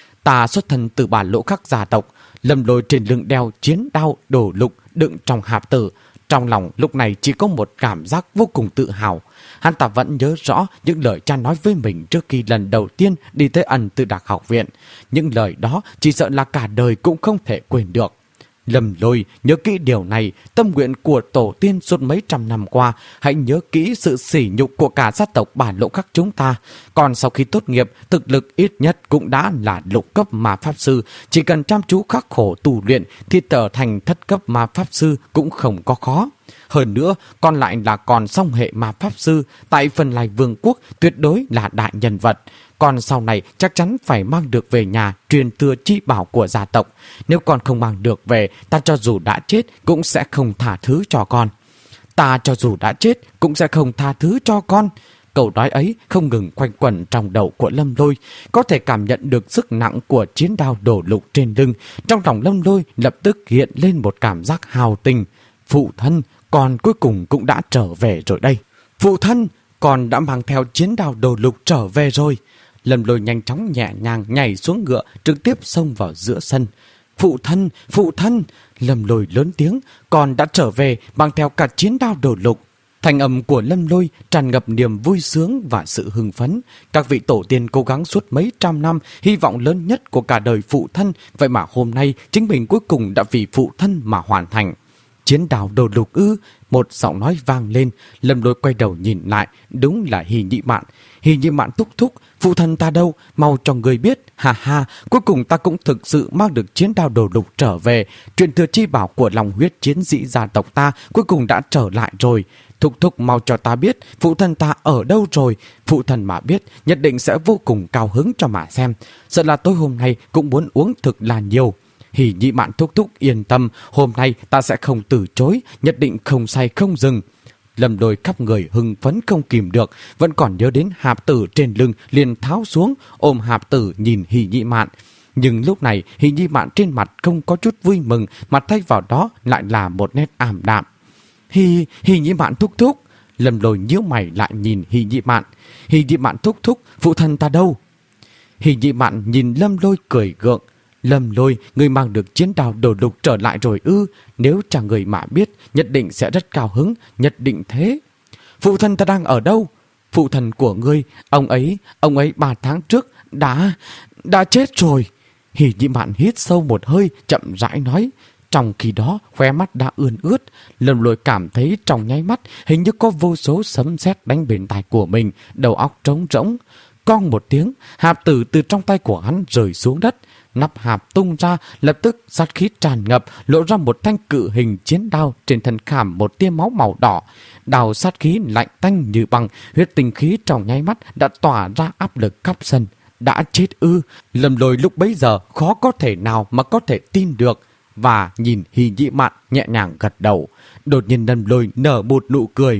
Ta xuất thân từ bản lỗ các gia tộc. Lâm Lôi trên lưng đeo chiến đao đổ lục đựng trong hạp tử. Trong lòng lúc này chỉ có một cảm giác vô cùng tự hào. Hắn ta vẫn nhớ rõ những lời cha nói với mình trước khi lần đầu tiên đi tới Ân Tư Đạc học viện. Những lời đó chỉ sợ là cả đời cũng không thể quên được. Lâm Lôi nhớ kỹ điều này, tâm nguyện của tổ tiên suốt mấy trăm năm qua. Hãy nhớ kỹ sự sỉ nhục của cả gia tộc bản lỗ các chúng ta. Còn sau khi tốt nghiệp, thực lực ít nhất cũng đã là lục cấp ma pháp sư. Chỉ cần chăm chú khắc khổ tu luyện thì trở thành thất cấp ma pháp sư cũng không có khó. Hơn nữa, còn lại là còn song hệ ma pháp sư. Tại Phần Lai Vương quốc tuyệt đối là đại nhân vật. Còn sau này chắc chắn phải mang được về nhà truyền thừa chi bảo của gia tộc. Nếu con không mang được về, ta cho dù đã chết cũng sẽ không tha thứ cho con. Ta cho dù đã chết cũng sẽ không tha thứ cho con. Câu nói ấy không ngừng quanh quẩn trong đầu của Lâm Lôi. Có thể cảm nhận được sức nặng của chiến đao đổ lục trên lưng. Trong lòng Lâm Lôi lập tức hiện lên một cảm giác hào tình. Phụ thân, con cuối cùng cũng đã trở về rồi đây. Phụ thân, con đã mang theo chiến đao đổ lục trở về rồi. Lâm Lôi nhanh chóng nhẹ nhàng nhảy xuống ngựa, trực tiếp xông vào giữa sân. Phụ thân, phụ thân, Lâm Lôi lớn tiếng, con đã trở về mang theo cả chiến đao đổ lục. Thanh âm của Lâm Lôi tràn ngập niềm vui sướng và sự hưng phấn. Các vị tổ tiên cố gắng suốt mấy trăm năm, hy vọng lớn nhất của cả đời phụ thân, vậy mà hôm nay chính mình cuối cùng đã vì phụ thân mà hoàn thành. Chiến đao đổ lục ư? Một giọng nói vang lên. Lâm Lôi quay đầu nhìn lại, đúng là Hỉ Nhị Mạn. Hỉ Nhị Mạn thúc thúc, phụ thân ta đâu? Mau cho người biết. Ha ha, cuối cùng ta cũng thực sự mang được chiến đao đổ lục trở về. Truyền thừa chi bảo của lòng huyết chiến sĩ gia tộc ta cuối cùng đã trở lại rồi. Thúc thúc mau cho ta biết phụ thân ta ở đâu rồi. Phụ thân mà biết nhất định sẽ vô cùng cao hứng cho mà xem. Sợ là tối hôm nay cũng muốn uống thực là nhiều. Hỉ Nhị Mạn thúc thúc yên tâm, hôm nay ta sẽ không từ chối, nhất định không say không dừng. Lâm Lôi khắp người hưng phấn không kìm được, vẫn còn nhớ đến hạp tử trên lưng liền tháo xuống, ôm hạp tử nhìn Hỉ Nhị Mạn. Nhưng lúc này Hỉ Nhị Mạn trên mặt không có chút vui mừng, mà thay vào đó lại là một nét ảm đạm. Hỉ, Hỉ Nhị Mạn thúc thúc. Lâm Lôi nhíu mày lại nhìn Hỉ Nhị Mạn. Hỉ Nhị Mạn thúc thúc, phụ thân ta đâu? Hỉ Nhị Mạn nhìn Lâm Lôi cười gượng. Lâm Lôi, người mang được chiến đao đổ lục trở lại rồi ư? Nếu chẳng người mà biết, nhất định sẽ rất cao hứng, nhất định thế. Phụ thân ta đang ở đâu? Phụ thân của ngươi, ông ấy, ông ấy ba tháng trước đã, đã chết rồi. Hỉ Nhị Mạn hít sâu một hơi, chậm rãi nói. Trong khi đó, khóe mắt đã ươn ướt. Lâm Lôi cảm thấy trong nháy mắt hình như có vô số sấm sét đánh bên tai của mình, đầu óc trống rỗng. Cong một tiếng, hạp tử từ trong tay của hắn rơi xuống đất. Nắp hạp tung ra, lập tức sát khí tràn ngập, lộ ra một thanh cự hình chiến đao, trên thân khảm một tia máu màu đỏ. Đao sát khí lạnh tanh như băng, huyết tinh khí trong nháy mắt đã tỏa ra áp lực khắp sân. Đã chết ư? Lâm Lôi lúc bấy giờ khó có thể nào mà có thể tin được, và nhìn Hỉ Nhị Mạn nhẹ nhàng gật đầu. Đột nhiên Lâm Lôi nở một nụ cười.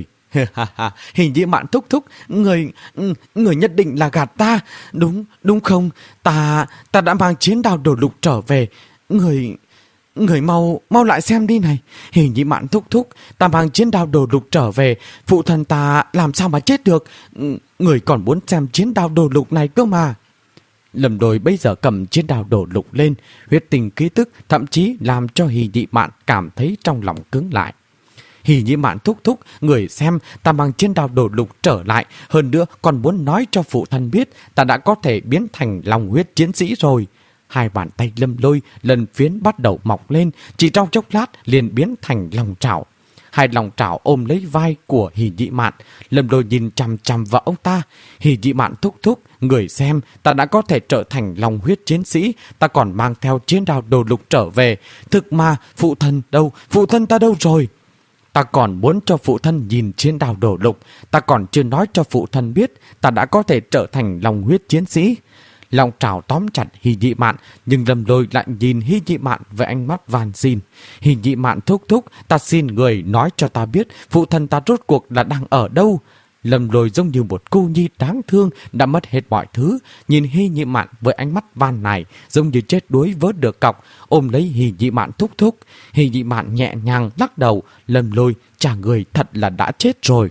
Hỉ Nhị Mạn thúc thúc, người người nhất định là gạt ta, đúng đúng không? Ta ta đã mang chiến đao đổ lục trở về. Người người mau mau lại xem đi này. Hỉ Nhị Mạn thúc thúc, ta mang chiến đao đổ lục trở về, phụ thân ta làm sao mà chết được? Người còn muốn xem chiến đao đổ lục này cơ mà. Lâm Lôi bây giờ cầm chiến đao đổ lục lên, huyết tình ký tức thậm chí làm cho Hỉ Nhị Mạn cảm thấy trong lòng cứng lại. Hỉ Nhị Mạn thúc thúc, người xem, ta mang chiến đao đổ lục trở lại, hơn nữa còn muốn nói cho phụ thân biết ta đã có thể biến thành lòng huyết chiến sĩ rồi. Hai bàn tay Lâm Lôi lần phiến bắt đầu mọc lên, chỉ trong chốc lát liền biến thành lòng trảo. hai lòng trảo ôm lấy vai của Hỉ Nhị Mạn. Lâm Lôi nhìn chằm chằm vào ông ta. Hỉ Nhị Mạn thúc thúc, người xem, ta đã có thể trở thành long huyết chiến sĩ, ta còn mang theo chiến đao đồ lục trở về. Thực mà, phụ thân đâu, phụ thân ta đâu rồi? Ta còn muốn cho phụ thân nhìn chiến đao đồ lục, ta còn chưa nói cho phụ thân biết ta đã có thể trở thành long huyết chiến sĩ. Long trảo tóm chặt Hỉ Nhị Mạn, nhưng Lâm Lôi lại nhìn Hỉ Nhị Mạn với ánh mắt van xin. Hỉ Nhị Mạn thúc thúc, ta xin người nói cho ta biết phụ thân ta rốt cuộc là đang ở đâu. Lâm Lôi giống như một cô nhi đáng thương đã mất hết mọi thứ, nhìn Hỉ Nhị Mạn với ánh mắt van nài, giống như chết đuối vớt được cọc, ôm lấy Hỉ Nhị Mạn thúc thúc. Hỉ Nhị Mạn nhẹ nhàng lắc đầu. Lâm Lôi, chả người thật là đã chết rồi.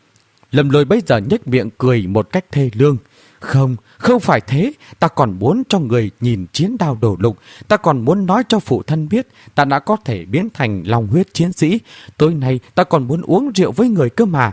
Lâm Lôi bây giờ nhếch miệng cười một cách thê lương. Không, không phải thế, ta còn muốn cho người nhìn chiến đao đồ lục, ta còn muốn nói cho phụ thân biết ta đã có thể biến thành long huyết chiến sĩ. Tối nay ta còn muốn uống rượu với người cơ mà.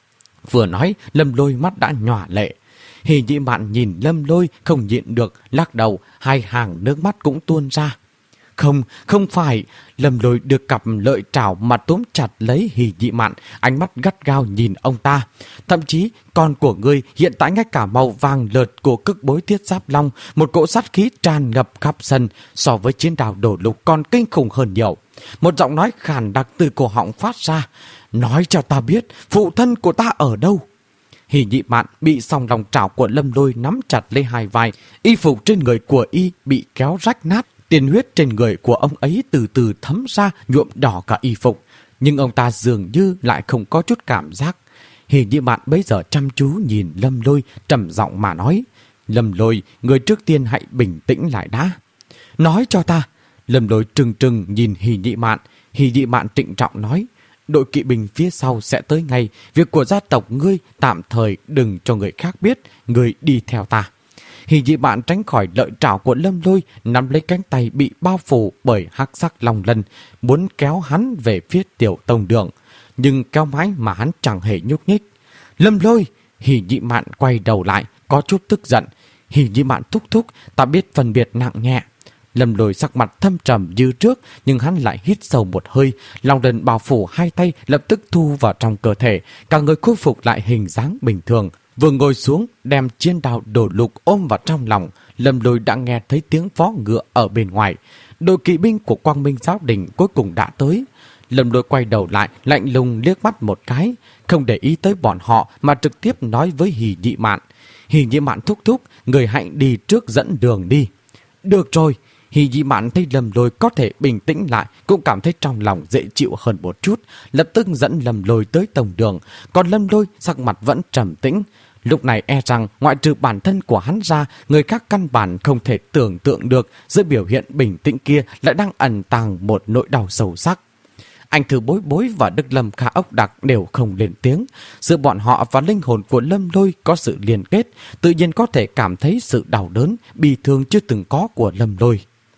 Vừa nói, Lâm Lôi mắt đã nhòa lệ. Hỉ Nhị Mạn nhìn Lâm Lôi không nhịn được, lắc đầu, hai hàng nước mắt cũng tuôn ra. Không, không phải. Lâm Lôi được cặp lợi trảo mà túm chặt lấy Hỉ Nhị Mạn, ánh mắt gắt gao nhìn ông ta. Thậm chí con của ngươi hiện tại ngay cả màu vàng lợt của cực bối thiết giáp long, một cỗ sát khí tràn ngập khắp sân, so với chiến đao đồ lục còn kinh khủng hơn nhiều. Một giọng nói khàn đặc từ cổ họng phát ra. Nói cho ta biết phụ thân của ta ở đâu. Hỉ Nhị Mạn bị song lòng trảo của Lâm Lôi nắm chặt lấy hai vai, y phục trên người của y bị kéo rách nát. Tiền huyết trên người của ông ấy từ từ thấm ra, nhuộm đỏ cả y phục. Nhưng ông ta dường như lại không có chút cảm giác. Hỉ Nhị Mạn bây giờ chăm chú nhìn Lâm Lôi, trầm giọng mà nói. Lâm Lôi, người trước tiên hãy bình tĩnh lại đã. Nói cho ta. Lâm Lôi trừng trừng nhìn Hỉ Nhị Mạn. Hỉ Nhị Mạn trịnh trọng nói. Đội kỵ binh phía sau sẽ tới ngay. Việc của gia tộc ngươi tạm thời đừng cho người khác biết. Ngươi đi theo ta. Hỉ Nhị Mạn tránh khỏi lợi trảo của Lâm Lôi, nắm lấy cánh tay bị bao phủ bởi hắc sắc long lân, muốn kéo hắn về phía Tiểu Tông Đường, nhưng kéo mãi mà hắn chẳng hề nhúc nhích. Lâm Lôi! Hỉ Nhị Mạn quay đầu lại, có chút tức giận. Hỉ Nhị Mạn thúc thúc, ta biết phân biệt nặng nhẹ. Lâm Lôi sắc mặt thâm trầm như trước, nhưng hắn lại hít sâu một hơi, long lân bao phủ hai tay lập tức thu vào trong cơ thể, cả người khôi phục lại hình dáng bình thường. Vừa ngồi xuống, đem chiến đao đồ lục ôm vào trong lòng, Lâm Lôi đã nghe thấy tiếng vó ngựa ở bên ngoài. Đội kỵ binh của Quang Minh Giáo Đình cuối cùng đã tới. Lâm Lôi quay đầu lại, lạnh lùng liếc mắt một cái, không để ý tới bọn họ mà trực tiếp nói với Hỉ Nhị Mạn. Hỉ Nhị Mạn thúc thúc, người hãy đi trước dẫn đường đi. Được rồi. Hỉ Nhị Mạn thấy Lâm Lôi có thể bình tĩnh lại, cũng cảm thấy trong lòng dễ chịu hơn một chút, lập tức dẫn Lâm Lôi tới Tông Đường. Còn Lâm Lôi sắc mặt vẫn trầm tĩnh. Lúc này e rằng ngoại trừ bản thân của hắn ra, người khác căn bản không thể tưởng tượng được dưới biểu hiện bình tĩnh kia lại đang ẩn tàng một nỗi đau sâu sắc. Anh Thư Bối Bối và Đức Lâm Kha Ốc Đặc đều không lên tiếng. Giữa bọn họ và linh hồn của Lâm Lôi có sự liên kết, tự nhiên có thể cảm thấy sự đau đớn, bi thương chưa từng có của Lâm Lôi.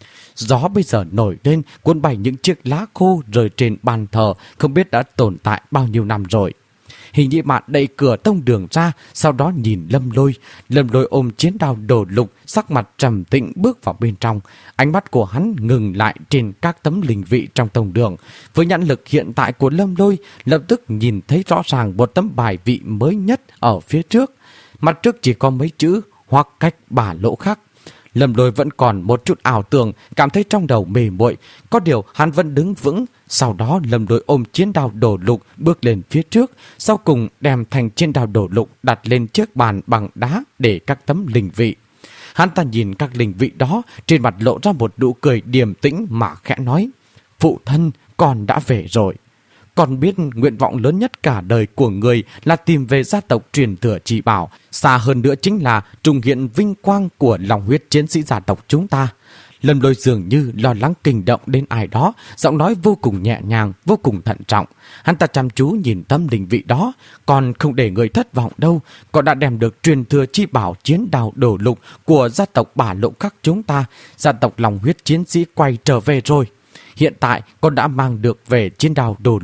Gió bây giờ nổi lên, cuốn bay những chiếc lá khô rơi trên bàn thờ, không biết đã tồn tại bao nhiêu năm rồi. Hỉ Nhị Mạn đẩy cửa Tông Đường ra, sau đó nhìn Lâm Lôi. Lâm Lôi ôm chiến đao đồ lục, sắc mặt trầm tĩnh bước vào bên trong. Ánh mắt của hắn ngừng lại trên các tấm linh vị trong Tông Đường. Với nhãn lực hiện tại của Lâm Lôi, lập tức nhìn thấy rõ ràng một tấm bài vị mới nhất ở phía trước. Mặt trước chỉ có mấy chữ hoặc cách bà lỗ khắc. Lâm Lôi vẫn còn một chút ảo tưởng, cảm thấy trong đầu mê muội. Có điều hắn vẫn đứng vững. Sau đó Lâm Lôi ôm chiến đao đồ lục bước lên phía trước, sau cùng đem thành chiến đao đồ lục đặt lên chiếc bàn bằng đá để các tấm linh vị. Hắn ta nhìn các linh vị đó, trên mặt lộ ra một nụ cười điềm tĩnh mà khẽ nói: Phụ thân, con đã về rồi. Con biết nguyện vọng lớn nhất cả đời của người là tìm về gia tộc truyền thừa Chỉ Bảo. Xa hơn nữa chính là trùng hiện vinh quang của lòng huyết chiến sĩ gia tộc chúng ta. Lâm Lôi dường như lo lắng kinh động đến ai đó, giọng nói vô cùng nhẹ nhàng, vô cùng thận trọng. Hắn ta chăm chú nhìn tâm linh vị đó, còn không để người thất vọng đâu. Con đã đem được truyền thừa Chi Bảo chiến đao đồ lục của gia tộc Bả Lộ Khắc chúng ta. Gia tộc lòng huyết chiến sĩ quay trở về rồi. Hiện tại con đã mang được về chiến đao đồ lục.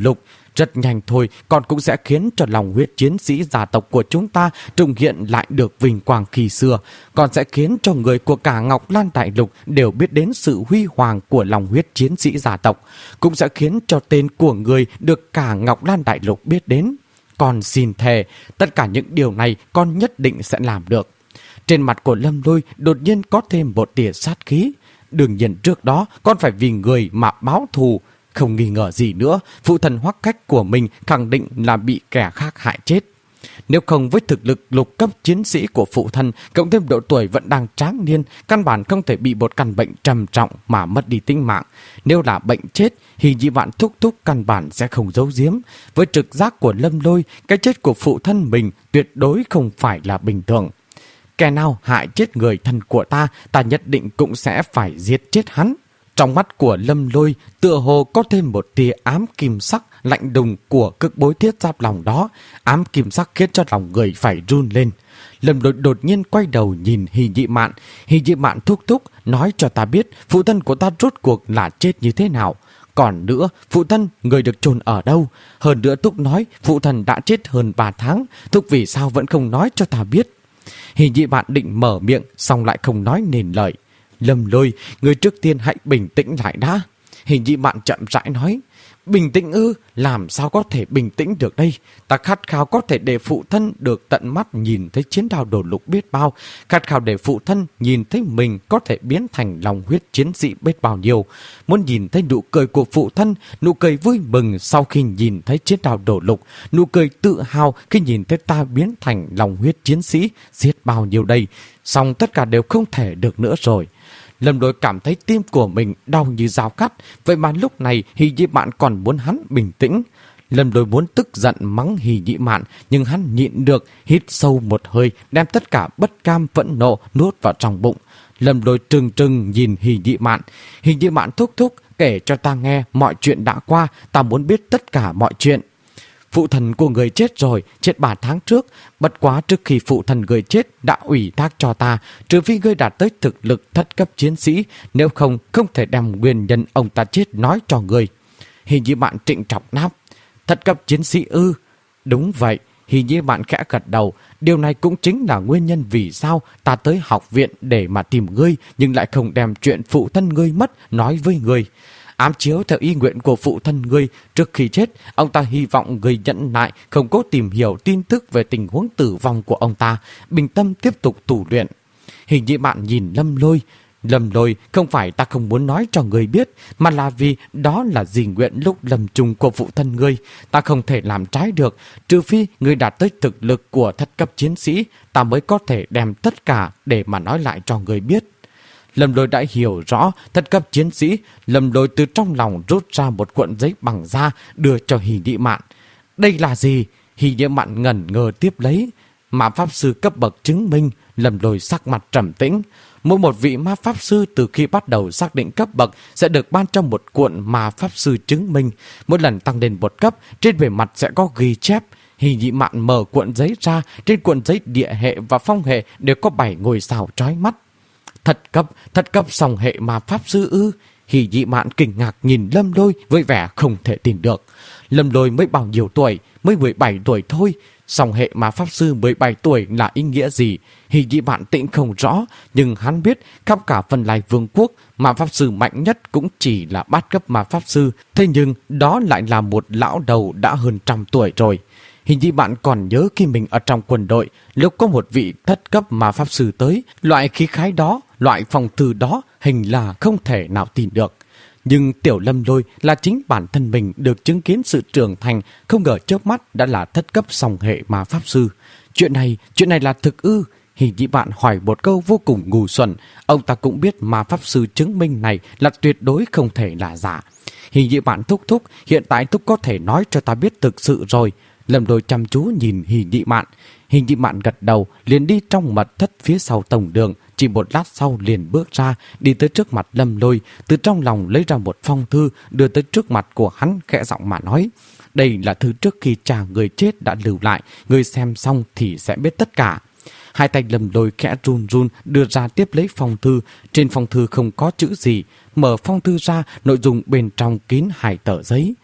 rất nhanh thôi con cũng sẽ khiến cho lòng huyết chiến sĩ gia tộc của chúng ta trùng hiện lại được vinh quang khi xưa. Con sẽ khiến cho người của cả Ngọc Lan Đại Lục đều biết đến sự huy hoàng của lòng huyết chiến sĩ gia tộc, cũng sẽ khiến cho tên của người được cả Ngọc Lan Đại Lục biết đến. Con xin thề, tất cả những điều này con nhất định sẽ làm được. Trên mặt của Lâm Lôi đột nhiên có thêm một tia sát khí. Đương nhiên trước đó con phải vì người mà báo thù. Không nghi ngờ gì nữa, phụ thần Hoắc Khách của mình khẳng định là bị kẻ khác hại chết. Nếu không với thực lực lục cấp chiến sĩ của phụ thân, cộng thêm độ tuổi vẫn đang tráng niên, căn bản không thể bị một căn bệnh trầm trọng mà mất đi tính mạng. Nếu là bệnh chết, Hỉ Nhị Mạn thúc thúc căn bản sẽ không giấu giếm. Với trực giác của Lâm Lôi, cái chết của phụ thân mình tuyệt đối không phải là bình thường. Kẻ nào hại chết người thân của ta, ta nhất định cũng sẽ phải giết chết hắn. Trong mắt của Lâm Lôi tựa hồ có thêm một tia ám kim sắc lạnh đùng của cực bối thiết giáp lòng đó. Ám kim sắc khiến cho lòng người phải run lên. Lâm Lôi đột nhiên quay đầu nhìn Hỉ Nhị Mạn. Hỉ Nhị Mạn thúc thúc nói cho ta biết phụ thân của ta rốt cuộc là chết như thế nào. Còn nữa, phụ thân người được chôn ở đâu? Hơn nữa thúc nói phụ thân đã chết hơn ba tháng. Thúc vì sao vẫn không nói cho ta biết? Hỉ Nhị Mạn định mở miệng xong lại không nói nên lời. Lâm Lôi, người trước tiên hãy bình tĩnh lại đã. Hỉ Nhị Mạn chậm rãi nói. Bình tĩnh ư? Làm sao có thể bình tĩnh được đây? Ta khát khao có thể để phụ thân được tận mắt nhìn thấy chiến đao đổ lục biết bao. Khát khao để phụ thân nhìn thấy mình có thể biến thành lòng huyết chiến sĩ biết bao nhiêu. Muốn nhìn thấy nụ cười của phụ thân, nụ cười vui mừng sau khi nhìn thấy chiến đao đổ lục, nụ cười tự hào khi nhìn thấy ta biến thành lòng huyết chiến sĩ, giết bao nhiêu đây. Xong tất cả đều không thể được nữa rồi. Lâm Lôi cảm thấy tim của mình đau như dao cắt. Vậy mà lúc này Hỉ Nhị Mạn còn muốn hắn bình tĩnh. Lâm Lôi muốn tức giận mắng Hỉ Nhị Mạn, nhưng hắn nhịn được, hít sâu một hơi, đem tất cả bất cam phẫn nộ nuốt vào trong bụng. Lâm Lôi trừng trừng nhìn Hỉ Nhị Mạn. Hỉ Nhị Mạn thúc thúc kể cho ta nghe mọi chuyện đã qua, ta muốn biết tất cả mọi chuyện. Phụ thần của người chết rồi, chết ba tháng trước. Bất quá trước khi phụ thần người chết đã ủy thác cho ta, trừ phi ngươi đạt tới thực lực thất cấp chiến sĩ, nếu không, không thể đem nguyên nhân ông ta chết nói cho ngươi. Hỉ Nhị Mạn trịnh trọng đáp. Thất cấp chiến sĩ ư? Đúng vậy. Hỉ Nhị Mạn khẽ gật đầu. Điều này cũng chính là nguyên nhân vì sao ta tới học viện để mà tìm ngươi, nhưng lại không đem chuyện phụ thân ngươi mất nói với ngươi. Ám chiếu theo ý nguyện của phụ thân ngươi, trước khi chết, ông ta hy vọng ngươi nhẫn nại, không cố tìm hiểu tin tức về tình huống tử vong của ông ta, bình tâm tiếp tục tu luyện. Hỉ Nhị Mạn nhìn Lâm Lôi. Lâm Lôi, không phải ta không muốn nói cho ngươi biết, mà là vì đó là di nguyện lúc lâm chung của phụ thân ngươi. Ta không thể làm trái được, trừ phi ngươi đạt tới thực lực của thất cấp chiến sĩ, ta mới có thể đem tất cả để mà nói lại cho ngươi biết. Lâm Lôi đã hiểu rõ thất cấp chiến sĩ. Lâm Lôi từ trong lòng rút ra một cuộn giấy bằng da đưa cho Hỉ Nhị Mạn. Đây là gì? Hỉ Nhị Mạn ngẩn ngơ tiếp lấy. Ma pháp sư cấp bậc chứng minh. Lâm Lôi sắc mặt trầm tĩnh. Mỗi một vị ma pháp sư từ khi bắt đầu xác định cấp bậc sẽ được ban cho một cuộn ma pháp sư chứng minh. Mỗi lần tăng lên một cấp, trên bề mặt sẽ có ghi chép. Hỉ Nhị Mạn mở cuộn giấy ra. Trên cuộn giấy địa hệ và phong hệ đều có bảy ngôi sao chói mắt. Thất cấp, thất cấp song hệ ma pháp sư ư? Hỉ Nhị Mạn kinh ngạc nhìn Lâm Lôi với vẻ không thể tin được. Lâm Lôi mới bao nhiêu tuổi? Mới mười bảy tuổi thôi. Song hệ ma pháp sư mười bảy tuổi là ý nghĩa gì? Hỉ Nhị Mạn tĩnh không rõ, nhưng hắn biết khắp cả Vân Lai Vương quốc, ma pháp sư mạnh nhất cũng chỉ là bát cấp ma pháp sư. Thế nhưng đó lại là một lão đầu đã hơn trăm tuổi rồi. Hình như bạn còn nhớ khi mình ở trong quân đội, lúc có một vị thất cấp ma pháp sư tới, loại khí khái đó, loại phong thư đó hình là không thể nào tin được. Nhưng Tiểu Lâm Lôi là chính bản thân mình được chứng kiến sự trưởng thành, không ngờ chớp mắt đã là thất cấp song hệ ma pháp sư. Chuyện này, chuyện này là thực ư? Hình như bạn hỏi một câu vô cùng ngu xuẩn. Ông ta cũng biết ma pháp sư chứng minh này là tuyệt đối không thể là giả. Hình như bạn thúc thúc, hiện tại thúc có thể nói cho ta biết thực sự rồi. Lâm Lôi chăm chú nhìn Hỉ Nhị Mạn. Hỉ Nhị Mạn gật đầu, liền đi trong mật thất phía sau tổng đường. Chỉ một lát sau liền bước ra, đi tới trước mặt Lâm Lôi, từ trong lòng lấy ra một phong thư, đưa tới trước mặt của hắn, khẽ giọng mà nói: đây là thư trước khi cha người chết đã lưu lại, người xem xong thì sẽ biết tất cả. Hai tay Lâm Lôi khẽ run run đưa ra tiếp lấy phong thư. Trên phong thư không có chữ gì. Mở phong thư ra, nội dung bên trong kín hai tờ giấy.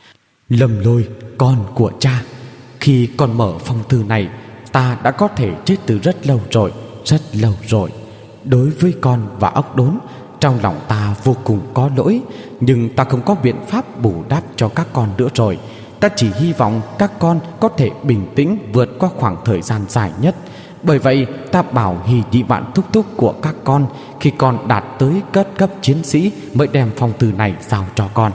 Lâm Lôi, con của cha, khi con mở phong thư này, ta đã có thể chết từ rất lâu rồi, rất lâu rồi. Đối với con và ốc đốn, trong lòng ta vô cùng có lỗi, nhưng ta không có biện pháp bù đắp cho các con nữa rồi. Ta chỉ hy vọng các con có thể bình tĩnh vượt qua khoảng thời gian dài nhất. Bởi vậy ta bảo Hì Nhị Mạn thúc thúc của các con, khi con đạt tới cấp cấp chiến sĩ mới đem phong thư này giao cho con.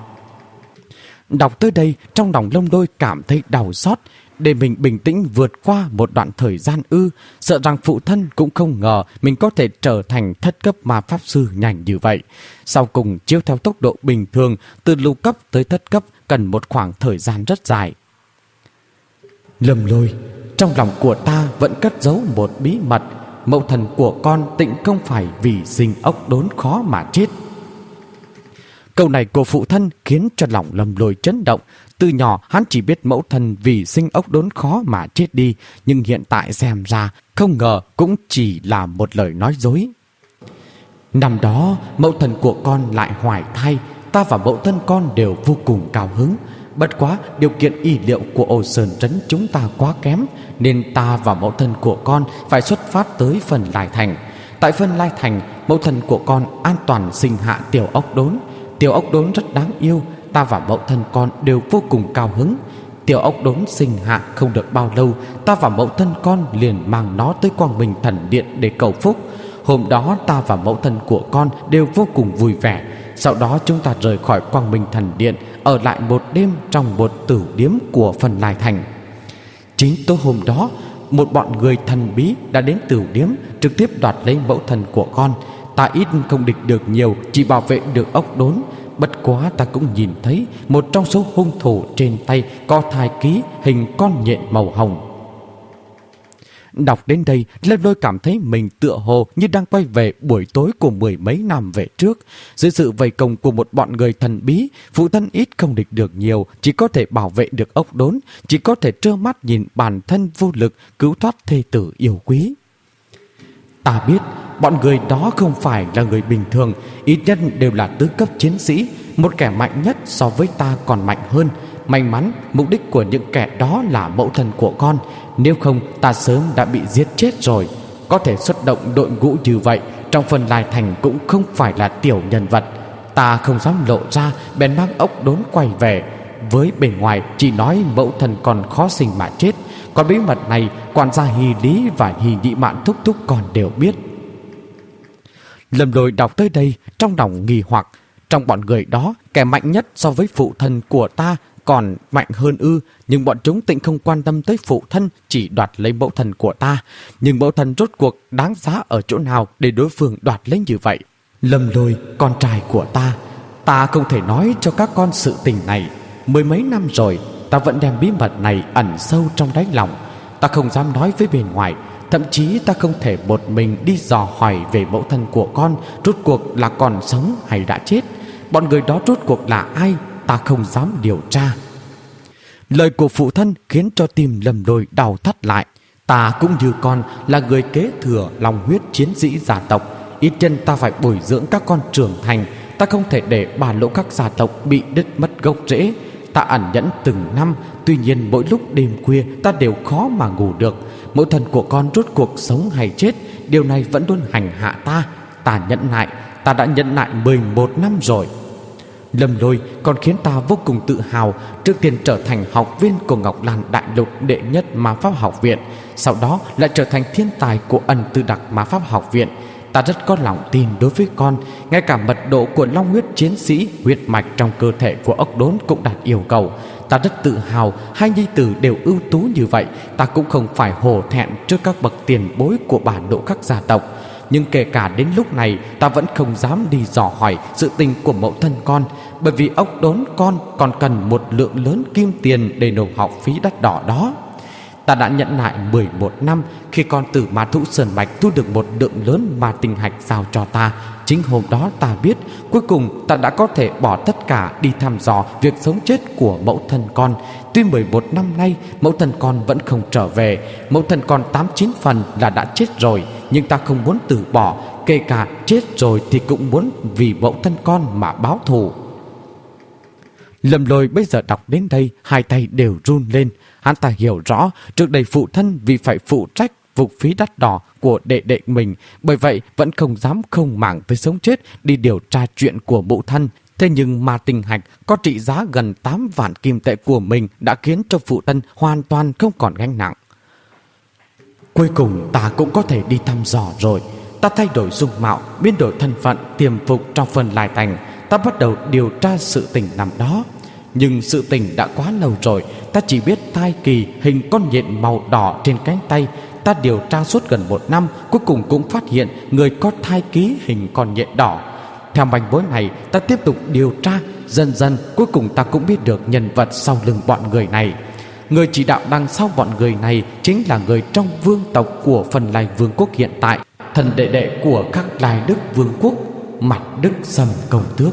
Đọc tới đây, trong lòng Lâm Lôi cảm thấy đau xót. Để mình bình tĩnh vượt qua một đoạn thời gian ư? Sợ rằng phụ thân cũng không ngờ mình có thể trở thành thất cấp ma pháp sư nhanh như vậy. Sau cùng chiếu theo tốc độ bình thường, từ lục cấp tới thất cấp cần một khoảng thời gian rất dài. Lâm Lôi, trong lòng của ta vẫn cất giấu một bí mật. Mẫu thần của con tịnh không phải vì sinh ốc đốn khó mà chết. Câu này của phụ thân khiến cho lòng Lâm Lôi chấn động. Từ nhỏ hắn chỉ biết mẫu thần vì sinh ốc đốn khó mà chết đi, nhưng hiện tại xem ra không ngờ cũng chỉ là một lời nói dối. Năm đó mẫu thần của con lại hoài thai, ta và mẫu thân con đều vô cùng cao hứng. Bất quá điều kiện y liệu của Ô Sơn trấn chúng ta quá kém, nên ta và mẫu thân của con phải xuất phát tới Phân Lai Thành. Tại Phân Lai Thành, mẫu thân của con an toàn sinh hạ tiểu ốc đốn. Tiểu ốc đốn rất đáng yêu, ta và mẫu thân con đều vô cùng cao hứng. Tiểu ốc đốn sinh hạ không được bao lâu, ta và mẫu thân con liền mang nó tới Quang Minh Thần Điện để cầu phúc. Hôm đó ta và mẫu thân của con đều vô cùng vui vẻ. Sau đó chúng ta rời khỏi Quang Minh Thần Điện, ở lại một đêm trong một tử điếm của Phân Lai Thành. Chính tối hôm đó, một bọn người thần bí đã đến tử điếm, trực tiếp đoạt lấy mẫu thân của con. Ta ít không địch được nhiều, chỉ bảo vệ được ốc đốn. Bất quá ta cũng nhìn thấy một trong số hung thủ trên tay có thai ký hình con nhện màu hồng. Đọc đến đây, Lâm Lôi cảm thấy mình tựa hồ như đang quay về buổi tối của mười mấy năm về trước. Dưới sự vây công của một bọn người thần bí, phụ thân ít không địch được nhiều, chỉ có thể bảo vệ được ốc đốn, chỉ có thể trơ mắt nhìn bản thân vô lực cứu thoát thê tử yêu quý. Ta biết bọn người đó không phải là người bình thường, ít nhất đều là tứ cấp chiến sĩ, một kẻ mạnh nhất so với ta còn mạnh hơn. May mắn mục đích của những kẻ đó là mẫu thân của con, nếu không ta sớm đã bị giết chết rồi. Có thể xuất động đội ngũ như vậy trong Phân Lai Thành cũng không phải là tiểu nhân vật. Ta không dám lộ ra, bèn mang ốc đốn quay về. Với bề ngoài chỉ nói mẫu thân còn khó sinh mà chết, còn bí mật này quản gia Hì Lý và Hì Nhị Mạn thúc thúc còn đều biết. Lâm Lôi đọc tới đây, trong lòng nghi hoặc. Trong bọn người đó, kẻ mạnh nhất so với phụ thân của ta còn mạnh hơn ư? Nhưng bọn chúng tịnh không quan tâm tới phụ thân, chỉ đoạt lấy mẫu thân của ta. Nhưng mẫu thân rốt cuộc đáng giá ở chỗ nào để đối phương đoạt lấy như vậy? Lâm Lôi, con trai của ta, ta không thể nói cho các con sự tình này. Mười mấy năm rồi, ta vẫn đem bí mật này ẩn sâu trong đáy lòng. Ta không dám nói với bên ngoài. Thậm chí ta không thể một mình đi dò hỏi về mẫu thân của con, rốt cuộc là còn sống hay đã chết. Bọn người đó rốt cuộc là ai, ta không dám điều tra. Lời của phụ thân khiến cho tim Lâm Lôi đau thắt lại. Ta cũng như con là người kế thừa lòng huyết chiến sĩ gia tộc, ít chân ta phải bồi dưỡng các con trưởng thành. Ta không thể để bà lỗ các gia tộc bị đứt mất gốc rễ. Ta ẩn nhẫn từng năm, tuy nhiên mỗi lúc đêm khuya ta đều khó mà ngủ được. Mẫu thân của con rốt cuộc sống hay chết, điều này vẫn luôn hành hạ ta. Ta nhẫn nại, ta đã nhẫn nại mười một năm rồi. Lâm Lôi còn khiến ta vô cùng tự hào. Trước tiên trở thành học viên của Ngọc Lan Đại Lục đệ nhất ma pháp học viện, sau đó lại trở thành thiên tài của Ân Tư Đặc ma pháp học viện. Ta rất có lòng tin đối với con. Ngay cả mật độ của long huyết chiến sĩ, huyết mạch trong cơ thể của ốc đốn cũng đạt yêu cầu. Ta rất tự hào hai nhi tử đều ưu tú như vậy. Ta cũng không phải hổ thẹn trước các bậc tiền bối của bản độ các gia tộc. Nhưng kể cả đến lúc này, ta vẫn không dám đi dò hỏi sự tình của mẫu thân con, bởi vì ốc đốn con còn cần một lượng lớn kim tiền để nộp học phí đắt đỏ đó. Ta đã nhận lại mười một năm. Khi con từ Ma Thú Sơn Mạch thu được một lượng lớn ma tinh hạch giao cho ta, chính hôm đó ta biết cuối cùng ta đã có thể bỏ tất cả đi thăm dò việc sống chết của mẫu thân con. Tuy mười một năm nay mẫu thân con vẫn không trở về, mẫu thân con tám chín phần là đã chết rồi, nhưng ta không muốn từ bỏ. Kể cả chết rồi thì cũng muốn vì mẫu thân con mà báo thù. Lâm Lôi bây giờ đọc đến đây, hai tay đều run lên. Hắn ta hiểu rõ, trước đây phụ thân vì phải phụ trách vụ phí đắt đỏ của đệ đệ mình, bởi vậy vẫn không dám không màng tới sống chết đi điều tra chuyện của mụ thân. Thế nhưng mà tình hạch có trị giá gần tám vạn kim tệ của mình đã khiến cho phụ thân hoàn toàn không còn gánh nặng. Cuối cùng ta cũng có thể đi thăm dò rồi. Ta thay đổi dung mạo, biến đổi thân phận, tiềm phục trong phần Lai Thành. Ta bắt đầu điều tra sự tình năm đó. Nhưng sự tình đã quá lâu rồi. Ta chỉ biết thai kỳ hình con nhện màu đỏ trên cánh tay. Ta điều tra suốt gần một năm, cuối cùng cũng phát hiện người có thai ký hình con nhện đỏ. Theo manh mối này, ta tiếp tục điều tra. Dần dần cuối cùng ta cũng biết được nhân vật sau lưng bọn người này. Người chỉ đạo đằng sau bọn người này chính là người trong vương tộc của phần Lai Vương quốc hiện tại, thần đệ đệ của các Lai Đức Vương quốc, Mặt Đức Sâm công tước.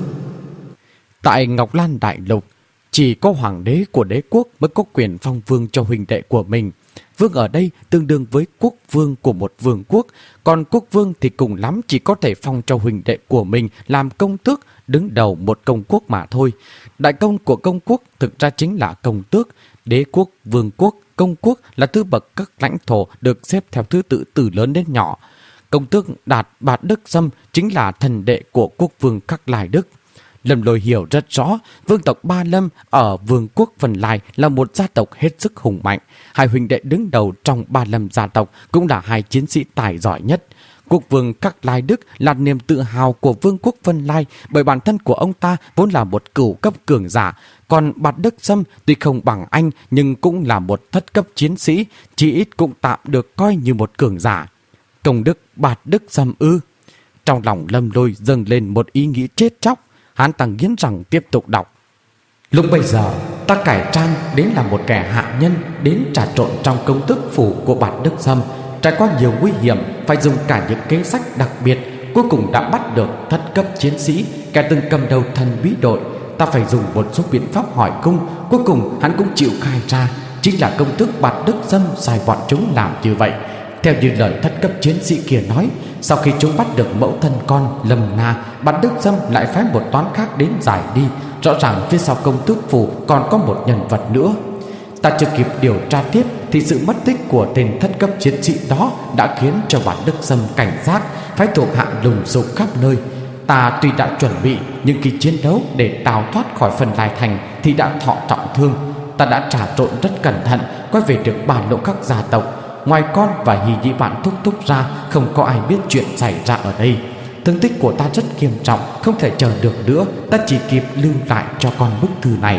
Tại Ngọc Lan Đại Lục, chỉ có hoàng đế của đế quốc mới có quyền phong vương cho huynh đệ của mình. Vương ở đây tương đương với quốc vương của một vương quốc, còn quốc vương thì cùng lắm chỉ có thể phong cho huynh đệ của mình làm công tước, đứng đầu một công quốc mà thôi. Đại công của công quốc thực ra chính là công tước. Đế quốc, vương quốc, công quốc là thứ bậc các lãnh thổ được xếp theo thứ tự từ lớn đến nhỏ. Công tước Đạt Bạt Đức Sâm chính là thần đệ của quốc vương các Lai Đức. Lâm Lôi hiểu rất rõ, vương tộc Ba Lâm ở vương quốc Phần Lai là một gia tộc hết sức hùng mạnh. Hai huynh đệ đứng đầu trong Ba Lâm gia tộc cũng là hai chiến sĩ tài giỏi nhất. Quốc vương các Lai Đức là niềm tự hào của vương quốc Vân Lai, bởi bản thân của ông ta vốn là một cửu cấp cường giả. Còn Bạt Đức Sâm tuy không bằng anh nhưng cũng là một thất cấp chiến sĩ, chỉ ít cũng tạm được coi như một cường giả. Công đức Bạt Đức Sâm ư? Trong lòng Lâm Lôi dâng lên một ý nghĩ chết chóc. Hắn ta nghiến răng tiếp tục đọc. Lúc bây giờ ta cải trang đến là một kẻ hạ nhân đến trà trộn trong công tước phủ của Bạt Đức Sâm, trải qua nhiều nguy hiểm, phải dùng cả những kế sách đặc biệt, cuối cùng đã bắt được thất cấp chiến sĩ, kẻ từng cầm đầu thần bí đội. Ta phải dùng một số biện pháp hỏi cung, cuối cùng hắn cũng chịu khai ra chính là công tước Bạt Đức Sâm sai bọn chúng làm như vậy. Theo như lời thất cấp chiến sĩ kia nói, sau khi chúng bắt được mẫu thân con Lâm Na, Bạt Đức Sâm lại phái một toán khác đến giải đi. Rõ ràng phía sau công tước phủ còn có một nhân vật nữa. Ta chưa kịp điều tra tiếp thì sự mất tích của tên thất cấp chiến sĩ đó đã khiến cho Bạt Đức Sâm cảnh giác, phái thuộc hạ lùng sục khắp nơi. Ta tuy đã chuẩn bị, nhưng khi chiến đấu để đào thoát khỏi phần Lai Thành thì đã thọ trọng thương. Ta đã trà trộn rất cẩn thận, quay về được bàn lộ các gia tộc. Ngoài con và Hì Nhĩ Bạn thúc thúc ra, không có ai biết chuyện xảy ra ở đây. Thương tích của ta rất nghiêm trọng, không thể chờ được nữa. Ta chỉ kịp lưu lại cho con bức thư này.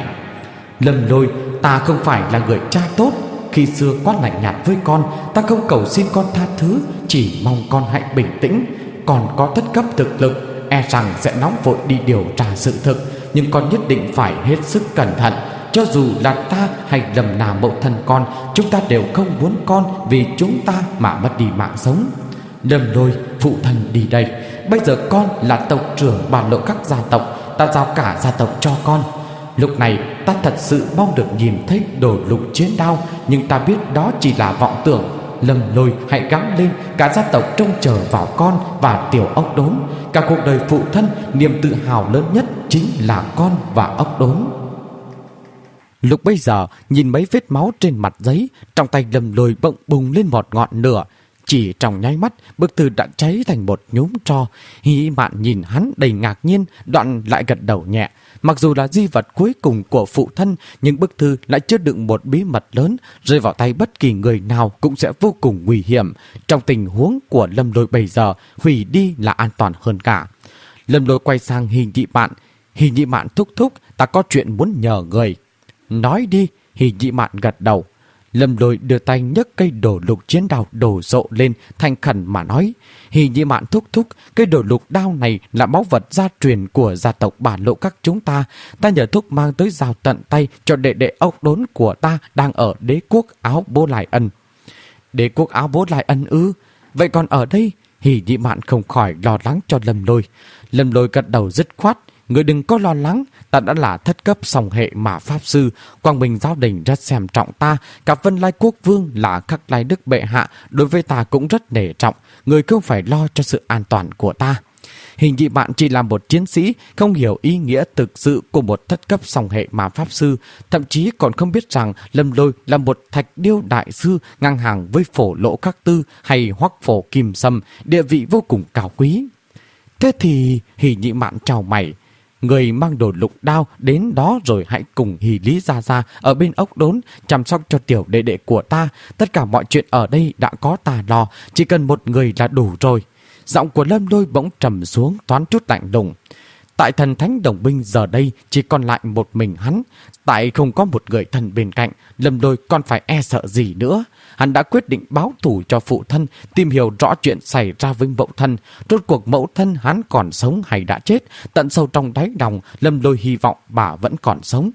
Lâm Lôi, ta không phải là người cha tốt. Khi xưa quá lạnh nhạt với con, ta không cầu xin con tha thứ, chỉ mong con hãy bình tĩnh. Còn có thất cấp thực lực, e rằng sẽ nóng vội đi điều tra sự thực, nhưng con nhất định phải hết sức cẩn thận. Cho dù là ta hay Lâm Na mẫu thân con, chúng ta đều không muốn con vì chúng ta mà mất đi mạng sống. Lâm Lôi, phụ thân đi đây. Bây giờ con là tộc trưởng bàn lộ các gia tộc, ta giao cả gia tộc cho con. Lúc này ta thật sự mong được nhìn thấy đồ lục chiến đao, nhưng ta biết đó chỉ là vọng tưởng. Lâm Lôi, hãy gắng lên, cả gia tộc trông chờ vào con và tiểu ốc đốn. Cả cuộc đời phụ thân, niềm tự hào lớn nhất chính là con và ốc đốn. Lúc bây giờ nhìn mấy vết máu trên mặt giấy, trong tay Lâm Lôi bỗng bùng lên một ngọn lửa. Chỉ trong nháy mắt, bức thư đã cháy thành một nhúm tro. Hí Mạn nhìn hắn đầy ngạc nhiên, đoạn lại gật đầu nhẹ. Mặc dù là di vật cuối cùng của phụ thân, nhưng bức thư lại chứa đựng một bí mật lớn, rơi vào tay bất kỳ người nào cũng sẽ vô cùng nguy hiểm. Trong tình huống của Lâm Lôi bây giờ, hủy đi là an toàn hơn cả. Lâm Lôi quay sang Hì Nhĩ Bạn. Hì Nhĩ Bạn thúc thúc, ta có chuyện muốn nhờ người. Nói đi. Hì Nhĩ Mạn gật đầu. Lâm Lôi đưa tay nhấc cây đổ lục chiến đao đổ rộ lên, thành khẩn mà nói. Hì Nhĩ Mạn thúc thúc, cây đổ lục đao này là báu vật gia truyền của gia tộc Bản Lộ các chúng ta. Ta nhờ thúc mang tới giao tận tay cho đệ đệ ốc đốn của ta đang ở đế quốc Áo Bố Lai Ân. Đế quốc Áo Bố Lai Ân ư? Vậy còn ở đây? Hì Nhĩ Mạn không khỏi lo lắng cho Lâm Lôi. Lâm Lôi gật đầu dứt khoát. Người đừng có lo lắng, ta đã là thất cấp song hệ mà pháp sư. Quang Minh Giáo Đình rất xem trọng ta. Cả Vân Lai Quốc Vương là Khắc Lai Đức bệ hạ đối với ta cũng rất nể trọng. Người không phải lo cho sự an toàn của ta. Hình nhị mạn chỉ là một chiến sĩ, không hiểu ý nghĩa thực sự của một thất cấp song hệ ma pháp sư, thậm chí còn không biết rằng Lâm Lôi là một thạch điêu đại sư ngang hàng với Phổ Lỗ Khắc Tư hay Hoắc Phổ Kim Sâm, địa vị vô cùng cao quý. Thế thì Hỉ nhị mạn chào mày, người mang đồ lục đao đến đó rồi hãy cùng Hỉ Lý Gia Gia ở bên ốc đốn chăm sóc cho tiểu đệ đệ của ta. Tất cả mọi chuyện ở đây đã có ta lo, chỉ cần một người là đủ rồi. Giọng của Lâm Lôi bỗng trầm xuống, toán chút lạnh lùng. Tại thần thánh đồng binh giờ đây chỉ còn lại một mình hắn. Tại không có một người thân bên cạnh, Lâm Lôi còn phải e sợ gì nữa. Hắn đã quyết định báo thù cho phụ thân, tìm hiểu rõ chuyện xảy ra với mẫu thân. Rốt cuộc mẫu thân hắn còn sống hay đã chết, tận sâu trong đáy lòng, Lâm Lôi hy vọng bà vẫn còn sống.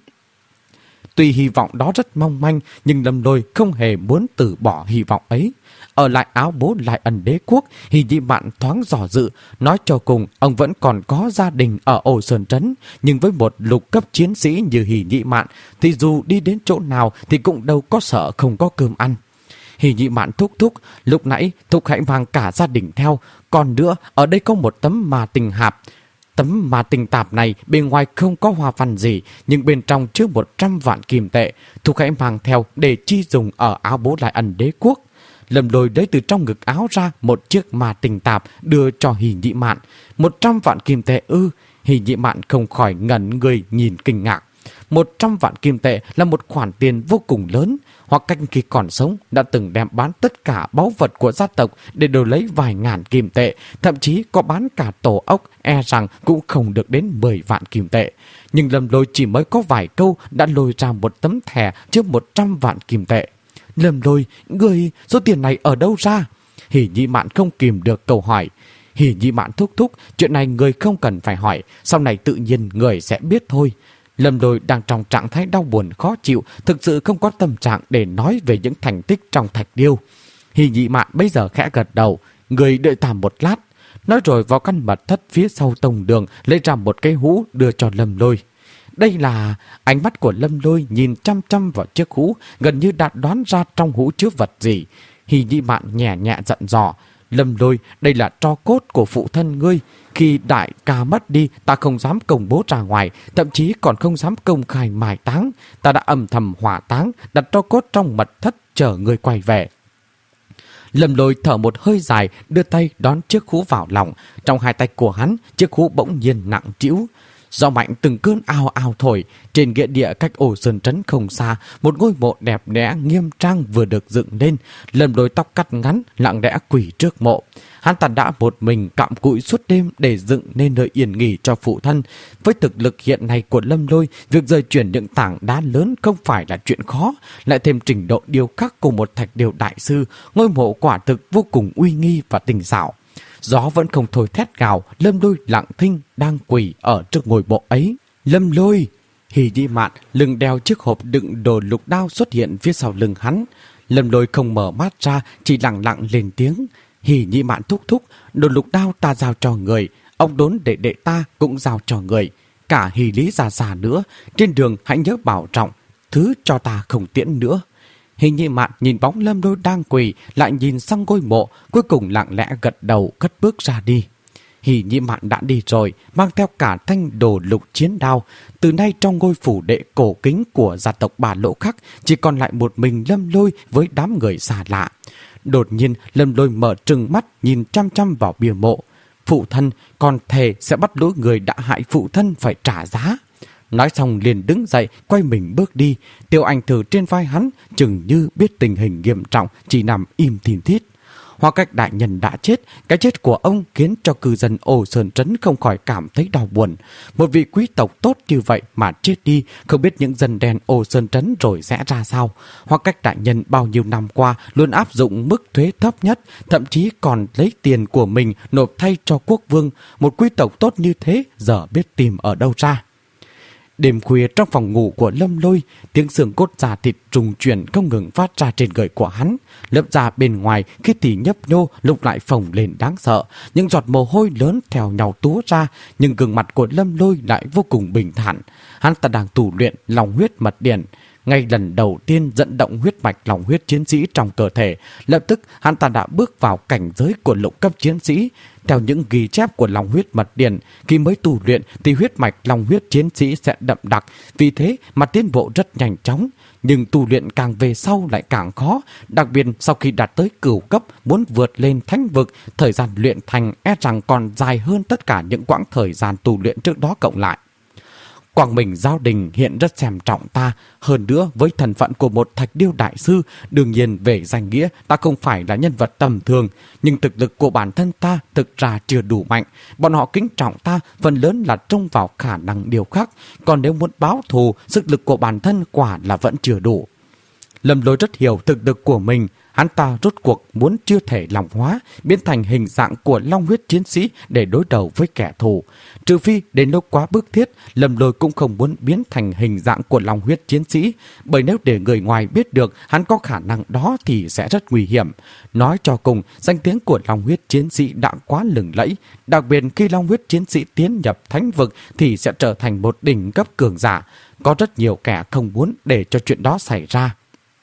Tuy hy vọng đó rất mong manh, nhưng Lâm Lôi không hề muốn từ bỏ hy vọng ấy. Ở lại Áo Bố Lại Ẩn Đế Quốc, Hỉ nhị mạn thoáng dò dự, nói cho cùng ông vẫn còn có gia đình ở Ổ Sơn Trấn, nhưng với một lục cấp chiến sĩ như Hỉ nhị mạn thì dù đi đến chỗ nào thì cũng đâu có sợ không có cơm ăn. Hỉ nhị mạn thúc thúc, lúc nãy thúc hãy mang cả gia đình theo, còn nữa ở đây có một tấm ma tình hạp. Tấm ma tình tạp này bên ngoài không có hoa văn gì, nhưng bên trong chứa một trăm vạn kim tệ. Thúc hãy mang theo để chi dùng ở Áo Bố Lại Ẩn Đế Quốc. Lâm Lôi lấy từ trong ngực áo ra một chiếc ma tình tạp đưa cho Hỉ nhị mạn. Một trăm vạn kim tệ ư? Hỉ nhị mạn không khỏi ngẩn người nhìn kinh ngạc. Một trăm vạn kim tệ là một khoản tiền vô cùng lớn. Hoặc Cách khi còn sống đã từng đem bán tất cả báu vật của gia tộc để đổi lấy vài ngàn kim tệ, thậm chí có bán cả tổ ốc, e rằng cũng không được đến mười vạn kim tệ. Nhưng Lâm Lôi chỉ mới có vài câu đã lôi ra một tấm thẻ chứa một trăm vạn kim tệ. Lâm Lôi, người số tiền này ở đâu ra? Hỉ nhị mạn không kìm được câu hỏi. Hỉ nhị mạn thúc thúc, chuyện này người không cần phải hỏi, sau này tự nhiên người sẽ biết thôi. Lâm Lôi đang trong trạng thái đau buồn khó chịu, thực sự không có tâm trạng để nói về những thành tích trong thạch điêu. Hỉ nhị mạn bây giờ khẽ gật đầu, người đợi ta một lát, nói rồi vào căn mật thất phía sau tông đường lấy ra một cái hũ đưa cho Lâm Lôi. Đây là... Ánh mắt của Lâm Lôi nhìn chăm chăm vào chiếc hũ, gần như đã đoán ra trong hũ chứa vật gì. Hỉ nhị mạn nhẹ nhẹ giận dò. Lâm Lôi, đây là tro cốt của phụ thân ngươi. Khi đại ca mất đi, ta không dám công bố ra ngoài, thậm chí còn không dám công khai mai táng. Ta đã âm thầm hỏa táng, đặt tro cốt trong mật thất chờ ngươi quay về. Lâm Lôi thở một hơi dài, đưa tay đón chiếc hũ vào lòng. Trong hai tay của hắn, chiếc hũ bỗng nhiên nặng trĩu. Gió mạnh từng cơn ào ào thổi, trên nghĩa địa cách Ổ Sơn Trấn không xa, một ngôi mộ đẹp đẽ nghiêm trang vừa được dựng lên. Lâm Lôi tóc cắt ngắn, lặng lẽ quỳ trước mộ. Hắn ta đã một mình cặm cụi suốt đêm để dựng nên nơi yên nghỉ cho phụ thân. Với thực lực hiện nay của Lâm Lôi, việc rời chuyển những tảng đá lớn không phải là chuyện khó. Lại thêm trình độ điêu khắc của một thạch điêu đại sư, ngôi mộ quả thực vô cùng uy nghi và tinh xảo. Gió vẫn không thôi thét gào, Lâm Lôi lặng thinh đang quỳ ở trước ngôi mộ ấy. Lâm Lôi! Hỉ nhị mạn lưng đeo chiếc hộp đựng đồ lục đao xuất hiện phía sau lưng hắn. Lâm Lôi không mở mắt ra, chỉ lặng lặng lên tiếng. Hỉ nhị mạn thúc thúc, đồ lục đao ta giao cho người, ông đốn đệ đệ ta cũng giao cho người. Cả Hỉ Lý Gia Gia nữa, trên đường hãy nhớ bảo trọng, thứ cho ta không tiễn nữa. Hỉ nhị mạn nhìn bóng Lâm Lôi đang quỳ, lại nhìn sang ngôi mộ, cuối cùng lặng lẽ gật đầu cất bước ra đi. Hỉ nhị mạn đã đi rồi, mang theo cả thanh đồ lục chiến đao. Từ nay trong ngôi phủ đệ cổ kính của gia tộc Bà Lỗ Khắc, chỉ còn lại một mình Lâm Lôi với đám người xa lạ. Đột nhiên Lâm Lôi mở trừng mắt nhìn chăm chăm vào bia mộ. Phụ thân còn thề sẽ bắt lỗi người đã hại phụ thân phải trả giá. Nói xong liền đứng dậy, quay mình bước đi. Tiêu Anh Thử trên vai hắn chừng như biết tình hình nghiêm trọng, chỉ nằm im thìn thít. Hoa Cách đại nhân đã chết, cái chết của ông khiến cho cư dân Ổ Sơn Trấn không khỏi cảm thấy đau buồn. Một vị quý tộc tốt như vậy mà chết đi, không biết những dân đen Ổ Sơn Trấn rồi sẽ ra sao. Hoa Cách đại nhân bao nhiêu năm qua luôn áp dụng mức thuế thấp nhất, thậm chí còn lấy tiền của mình nộp thay cho quốc vương. Một quý tộc tốt như thế giờ biết tìm ở đâu ra. Đêm khuya trong phòng ngủ của Lâm Lôi, tiếng xương cốt da thịt trùng chuyển không ngừng phát ra trên người của hắn. Lớp da bên ngoài khi thì nhấp nhô, lúc lại phồng lên đáng sợ. Những giọt mồ hôi lớn theo nhau túa ra, nhưng gương mặt của Lâm Lôi lại vô cùng bình thản. Hắn ta đang tù luyện lòng huyết mật điển. Ngay lần đầu tiên dẫn động huyết mạch lòng huyết chiến sĩ trong cơ thể, lập tức hắn ta đã bước vào cảnh giới của lục cấp chiến sĩ. Theo những ghi chép của lòng huyết mật điển, khi mới tu luyện thì huyết mạch lòng huyết chiến sĩ sẽ đậm đặc, vì thế mà tiến bộ rất nhanh chóng. Nhưng tu luyện càng về sau lại càng khó, đặc biệt sau khi đạt tới cửu cấp muốn vượt lên thánh vực, thời gian luyện thành e rằng còn dài hơn tất cả những quãng thời gian tu luyện trước đó cộng lại. Quang Minh Giáo Đình hiện rất xem trọng ta, hơn nữa với thân phận của một Thạch Điêu Đại Sư, đương nhiên về danh nghĩa ta không phải là nhân vật tầm thường, nhưng thực lực của bản thân ta thực ra chưa đủ mạnh. Bọn họ kính trọng ta phần lớn là trông vào khả năng điều khác, còn nếu muốn báo thù, sức lực của bản thân quả là vẫn chưa đủ. Lâm Lôi rất hiểu thực lực của mình, hắn ta rốt cuộc muốn chưa thể lòng hóa, biến thành hình dạng của long huyết chiến sĩ để đối đầu với kẻ thù. Trừ phi đến lúc quá bức thiết, Lâm Lôi cũng không muốn biến thành hình dạng của long huyết chiến sĩ, bởi nếu để người ngoài biết được hắn có khả năng đó thì sẽ rất nguy hiểm. Nói cho cùng, danh tiếng của long huyết chiến sĩ đã quá lừng lẫy, đặc biệt khi long huyết chiến sĩ tiến nhập thánh vực thì sẽ trở thành một đỉnh cấp cường giả. Có rất nhiều kẻ không muốn để cho chuyện đó xảy ra.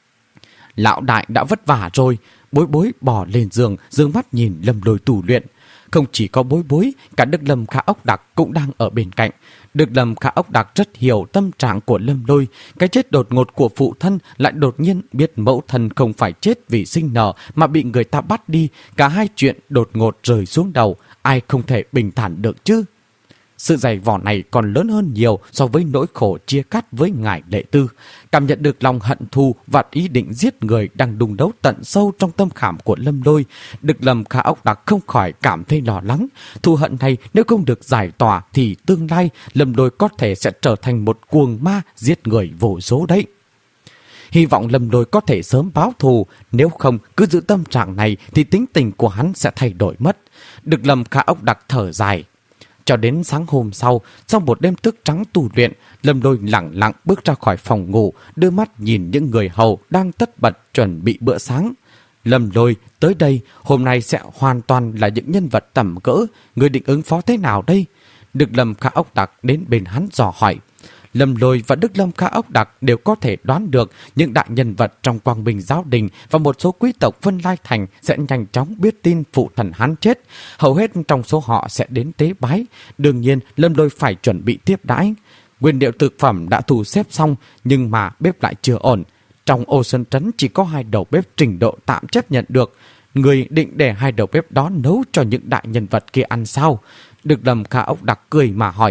Lão đại đã vất vả rồi. Bối Bối bò lên giường, dương mắt nhìn Lâm Lôi tù luyện. Không chỉ có Bối Bối, cả Đức Lâm Khả Ốc Đặc cũng đang ở bên cạnh. Đức Lâm Khả Ốc Đặc rất hiểu tâm trạng của Lâm Lôi. Cái chết đột ngột của phụ thân lại đột nhiên biết mẫu thân không phải chết vì sinh nở mà bị người ta bắt đi. Cả hai chuyện đột ngột rơi xuống đầu, ai không thể bình thản được chứ? Sự dày vò này còn lớn hơn nhiều so với nỗi khổ chia cắt với ngài Lệ Tư. Cảm nhận được lòng hận thù và ý định giết người đang đùng đấu tận sâu trong tâm khảm của Lâm Lôi, Đức Lâm Khả Ốc Đặc không khỏi cảm thấy lo lắng. Thù hận này nếu không được giải tỏa thì tương lai Lâm Lôi có thể sẽ trở thành một cuồng ma giết người vô số đấy. Hy vọng Lâm Lôi có thể sớm báo thù, nếu không cứ giữ tâm trạng này thì tính tình của hắn sẽ thay đổi mất. Đức Lâm Khả Ốc Đặc thở dài. Cho đến sáng hôm sau, sau một đêm thức trắng tu luyện, Lâm Lôi lẳng lặng bước ra khỏi phòng ngủ, đưa mắt nhìn những người hầu đang tất bật chuẩn bị bữa sáng. Lâm Lôi, tới đây, hôm nay sẽ hoàn toàn là những nhân vật tầm cỡ, người định ứng phó thế nào đây? Đức Lâm Khả Ốc Đặc đến bên hắn dò hỏi. Lâm Lôi và Đức Lâm Khả Ốc Đặc đều có thể đoán được những đại nhân vật trong Quang Minh Giáo Đình và một số quý tộc Vân Lai Thành sẽ nhanh chóng biết tin phụ thần hắn chết. Hầu hết trong số họ sẽ đến tế bái. Đương nhiên, Lâm Lôi phải chuẩn bị tiếp đãi. Nguyên liệu thực phẩm đã thu xếp xong, nhưng mà bếp lại chưa ổn. Trong Ô Sơn Trấn chỉ có hai đầu bếp trình độ tạm chấp nhận được. Người định để hai đầu bếp đó nấu cho những đại nhân vật kia ăn sao? Đức Lâm Khả Ốc Đặc cười mà hỏi.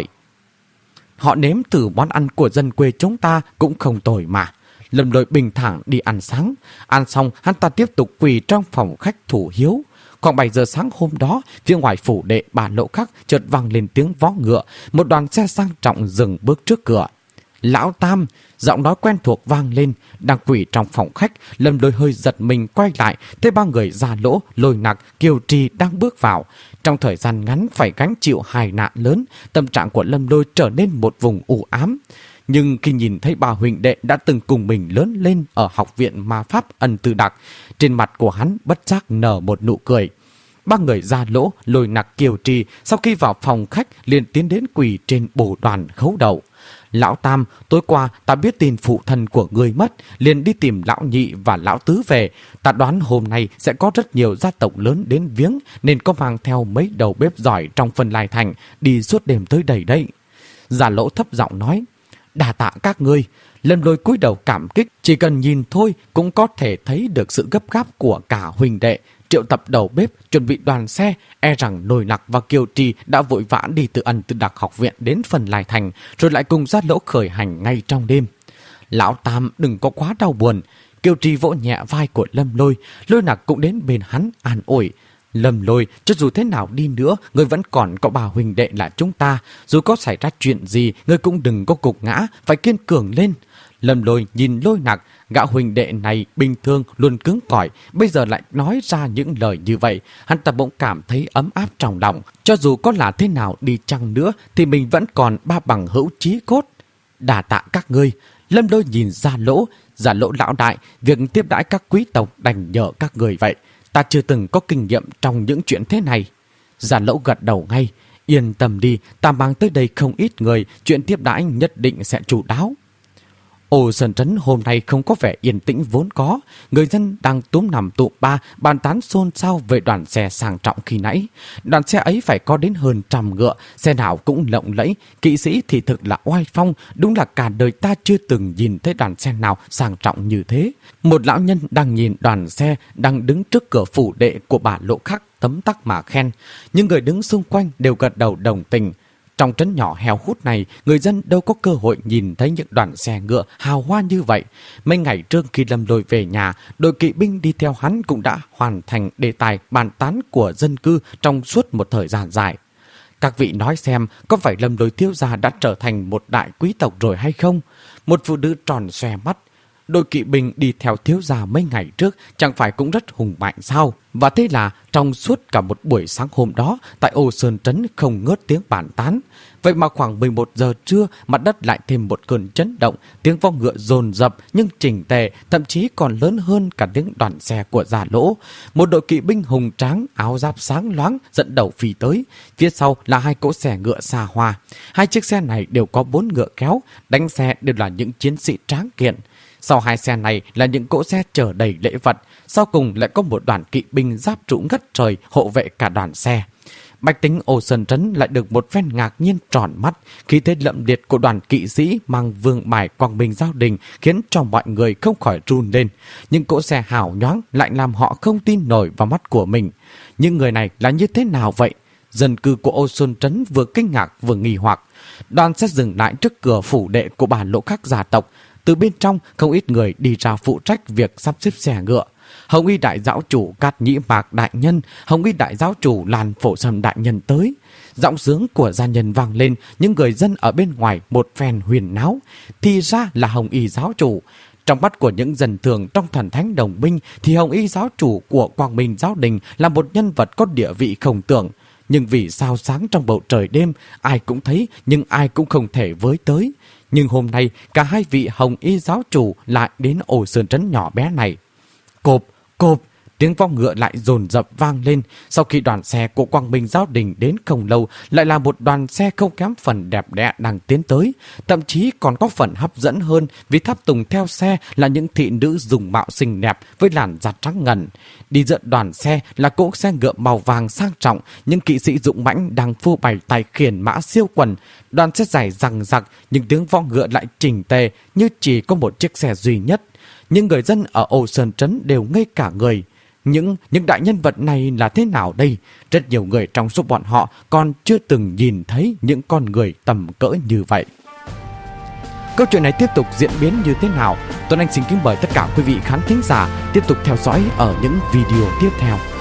Họ nếm thử món ăn của dân quê chúng ta cũng không tồi mà. Lâm Lôi bình thản đi ăn sáng. Ăn xong hắn ta tiếp tục quỳ trong phòng khách thủ hiếu. Khoảng bảy giờ sáng hôm đó, phía ngoài phủ đệ Bà Lộ Khắc chợt vang lên tiếng vó ngựa. Một đoàn xe sang trọng dừng bước trước cửa. Lão Tam, giọng nói quen thuộc vang lên. Đang quỳ trong phòng khách, Lâm Lôi hơi giật mình quay lại, thấy ba người già lỗ, Lôi Nặc, Kiều Trì đang bước vào. Trong thời gian ngắn phải gánh chịu hai nạn lớn, tâm trạng của Lâm Lôi trở nên một vùng u ám. Nhưng khi nhìn thấy bà huynh đệ đã từng cùng mình lớn lên ở học viện ma pháp Ân Tư Đặc, trên mặt của hắn bất giác nở một nụ cười. Ba người già lỗ, Lôi Nặc, Kiều Trì sau khi vào phòng khách liền tiến đến quỳ trên bồ đoàn khấu đầu. Lão Tam, tối qua ta biết tin phụ thân của người mất, liền đi tìm lão nhị và lão tứ về. Ta đoán hôm nay sẽ có rất nhiều gia tộc lớn đến viếng, nên có mang theo mấy đầu bếp giỏi trong Vân Lai Thành, đi suốt đêm tới đầy đây. Già lỗ thấp giọng nói, đà tạ các ngươi. Lâm Lôi cúi đầu cảm kích, chỉ cần nhìn thôi cũng có thể thấy được sự gấp gáp của cả huynh đệ. Triệu tập đầu bếp, chuẩn bị đoàn xe, e rằng Lôi Nặc và Kiều Trì đã vội vã đi từ Ân Tư Đặc học viện đến Vân Lai Thành, rồi lại cùng Giát Lỗ khởi hành ngay trong đêm. Lão Tam đừng có quá đau buồn. Kiều Trì vỗ nhẹ vai của Lâm Lôi, Lôi Nặc cũng đến bên hắn an ủi. Lâm Lôi, cho dù thế nào đi nữa, người vẫn còn có bà huynh đệ là chúng ta. Dù có xảy ra chuyện gì, người cũng đừng có gục ngã, phải kiên cường lên. Lâm Lôi nhìn Lôi Nặc, gã huynh đệ này bình thường luôn cứng cỏi, bây giờ lại nói ra những lời như vậy, hắn ta bỗng cảm thấy ấm áp trong lòng. Cho dù có là thế nào đi chăng nữa thì mình vẫn còn ba bằng hữu chí cốt. Đà tạ các ngươi. Lâm Lôi nhìn Gia Lỗ, Gia Lỗ lão đại, việc tiếp đãi các quý tộc đành nhờ các người vậy. Ta chưa từng có kinh nghiệm trong những chuyện thế này. Gia Lỗ gật đầu ngay. Yên tâm đi, ta mang tới đây không ít người, chuyện tiếp đãi nhất định sẽ chu đáo. Ô Sơn Trấn hôm nay không có vẻ yên tĩnh vốn có. Người dân đang túm nằm tụ ba bàn tán xôn xao về đoàn xe sang trọng khi nãy. Đoàn xe ấy phải có đến hơn trăm ngựa, xe nào cũng lộng lẫy, kỵ sĩ thì thực là oai phong. Đúng là cả đời ta chưa từng nhìn thấy đoàn xe nào sang trọng như thế. Một lão nhân đang nhìn đoàn xe đang đứng trước cửa phủ đệ của bà Lộ Khắc tấm tắc mà khen. Nhưng người đứng xung quanh đều gật đầu đồng tình. Trong trấn nhỏ heo hút này, người dân đâu có cơ hội nhìn thấy những đoàn xe ngựa hào hoa như vậy. Mấy ngày trước khi Lâm Lôi về nhà, đội kỵ binh đi theo hắn cũng đã hoàn thành đề tài bàn tán của dân cư trong suốt một thời gian dài. Các vị nói xem, có phải Lâm Lôi thiếu gia đã trở thành một đại quý tộc rồi hay không? Một phụ nữ tròn xoe mắt. Đội kỵ binh đi theo thiếu gia mấy ngày trước chẳng phải cũng rất hùng mạnh sao? Và thế là trong suốt cả một buổi sáng hôm đó, tại Ô Sơn Trấn không ngớt tiếng bàn tán. Vậy mà khoảng mười một giờ trưa, mặt đất lại thêm một cơn chấn động, tiếng vó ngựa dồn dập nhưng chỉnh tề, thậm chí còn lớn hơn cả tiếng đoàn xe của Già Lỗ. Một đội kỵ binh hùng tráng, áo giáp sáng loáng dẫn đầu phi tới. Phía sau là hai cỗ xe ngựa xa hoa. Hai chiếc xe này đều có bốn ngựa kéo, đánh xe đều là những chiến sĩ tráng kiện. Sau hai xe này là những cỗ xe chở đầy lễ vật. Sau cùng lại có một đoàn kỵ binh giáp trụ ngất trời hộ vệ cả đoàn xe. Bách tính Ô Sơn Trấn lại được một phen ngạc nhiên tròn mắt khi thấy lậm liệt của đoàn kỵ sĩ mang vương bài quang minh giao đình khiến cho mọi người không khỏi run lên. Nhưng cỗ xe hào nhoáng lại làm họ không tin nổi vào mắt của mình. Những người này là như thế nào vậy? Dân cư của Ô Sơn Trấn vừa kinh ngạc vừa nghi hoặc. Đoàn sẽ dừng lại trước cửa phủ đệ của bà Lộ Khắc gia tộc. Từ bên trong, không ít người đi ra phụ trách việc sắp xếp xe ngựa. Hồng Y đại giáo chủ Cát Nhĩ Mạc đại nhân, Hồng Y đại giáo chủ Lan Phổ Sâm đại nhân tới. Giọng sướng của gia nhân vang lên, những người dân ở bên ngoài một phen huyền náo. Thì ra là Hồng Y giáo chủ. Trong mắt của những dân thường trong thần thánh đồng minh thì Hồng Y giáo chủ của Quang Minh giáo đình là một nhân vật có địa vị không tưởng. Nhưng vì sao sáng trong bầu trời đêm, ai cũng thấy nhưng ai cũng không thể với tới. Nhưng hôm nay cả hai vị Hồng Y giáo chủ lại đến Ô Sơn Trấn nhỏ bé này. Cộp, cộp, tiếng vó ngựa lại dồn dập vang lên. Sau khi đoàn xe của Quang Minh giáo đình đến không lâu, lại là một đoàn xe không kém phần đẹp đẽ đang tiến tới. Thậm chí còn có phần hấp dẫn hơn vì tháp tùng theo xe là những thị nữ dùng mạo xinh đẹp với làn da trắng ngần. Đi dẫn đoàn xe là cỗ xe ngựa màu vàng sang trọng, những kỵ sĩ dũng mãnh đang phô bày tài khiển mã siêu quần. Đoàn xe dài rằng rặc nhưng tiếng vó ngựa lại chỉnh tề như chỉ có một chiếc xe duy nhất. Nhưng người dân ở Ô Sơn Trấn đều ngây cả người. Những, những đại nhân vật này là thế nào đây? Rất nhiều người trong số bọn họ còn chưa từng nhìn thấy những con người tầm cỡ như vậy. Câu chuyện này tiếp tục diễn biến như thế nào? Tuấn Anh xin kính mời tất cả quý vị khán thính giả tiếp tục theo dõi ở những video tiếp theo.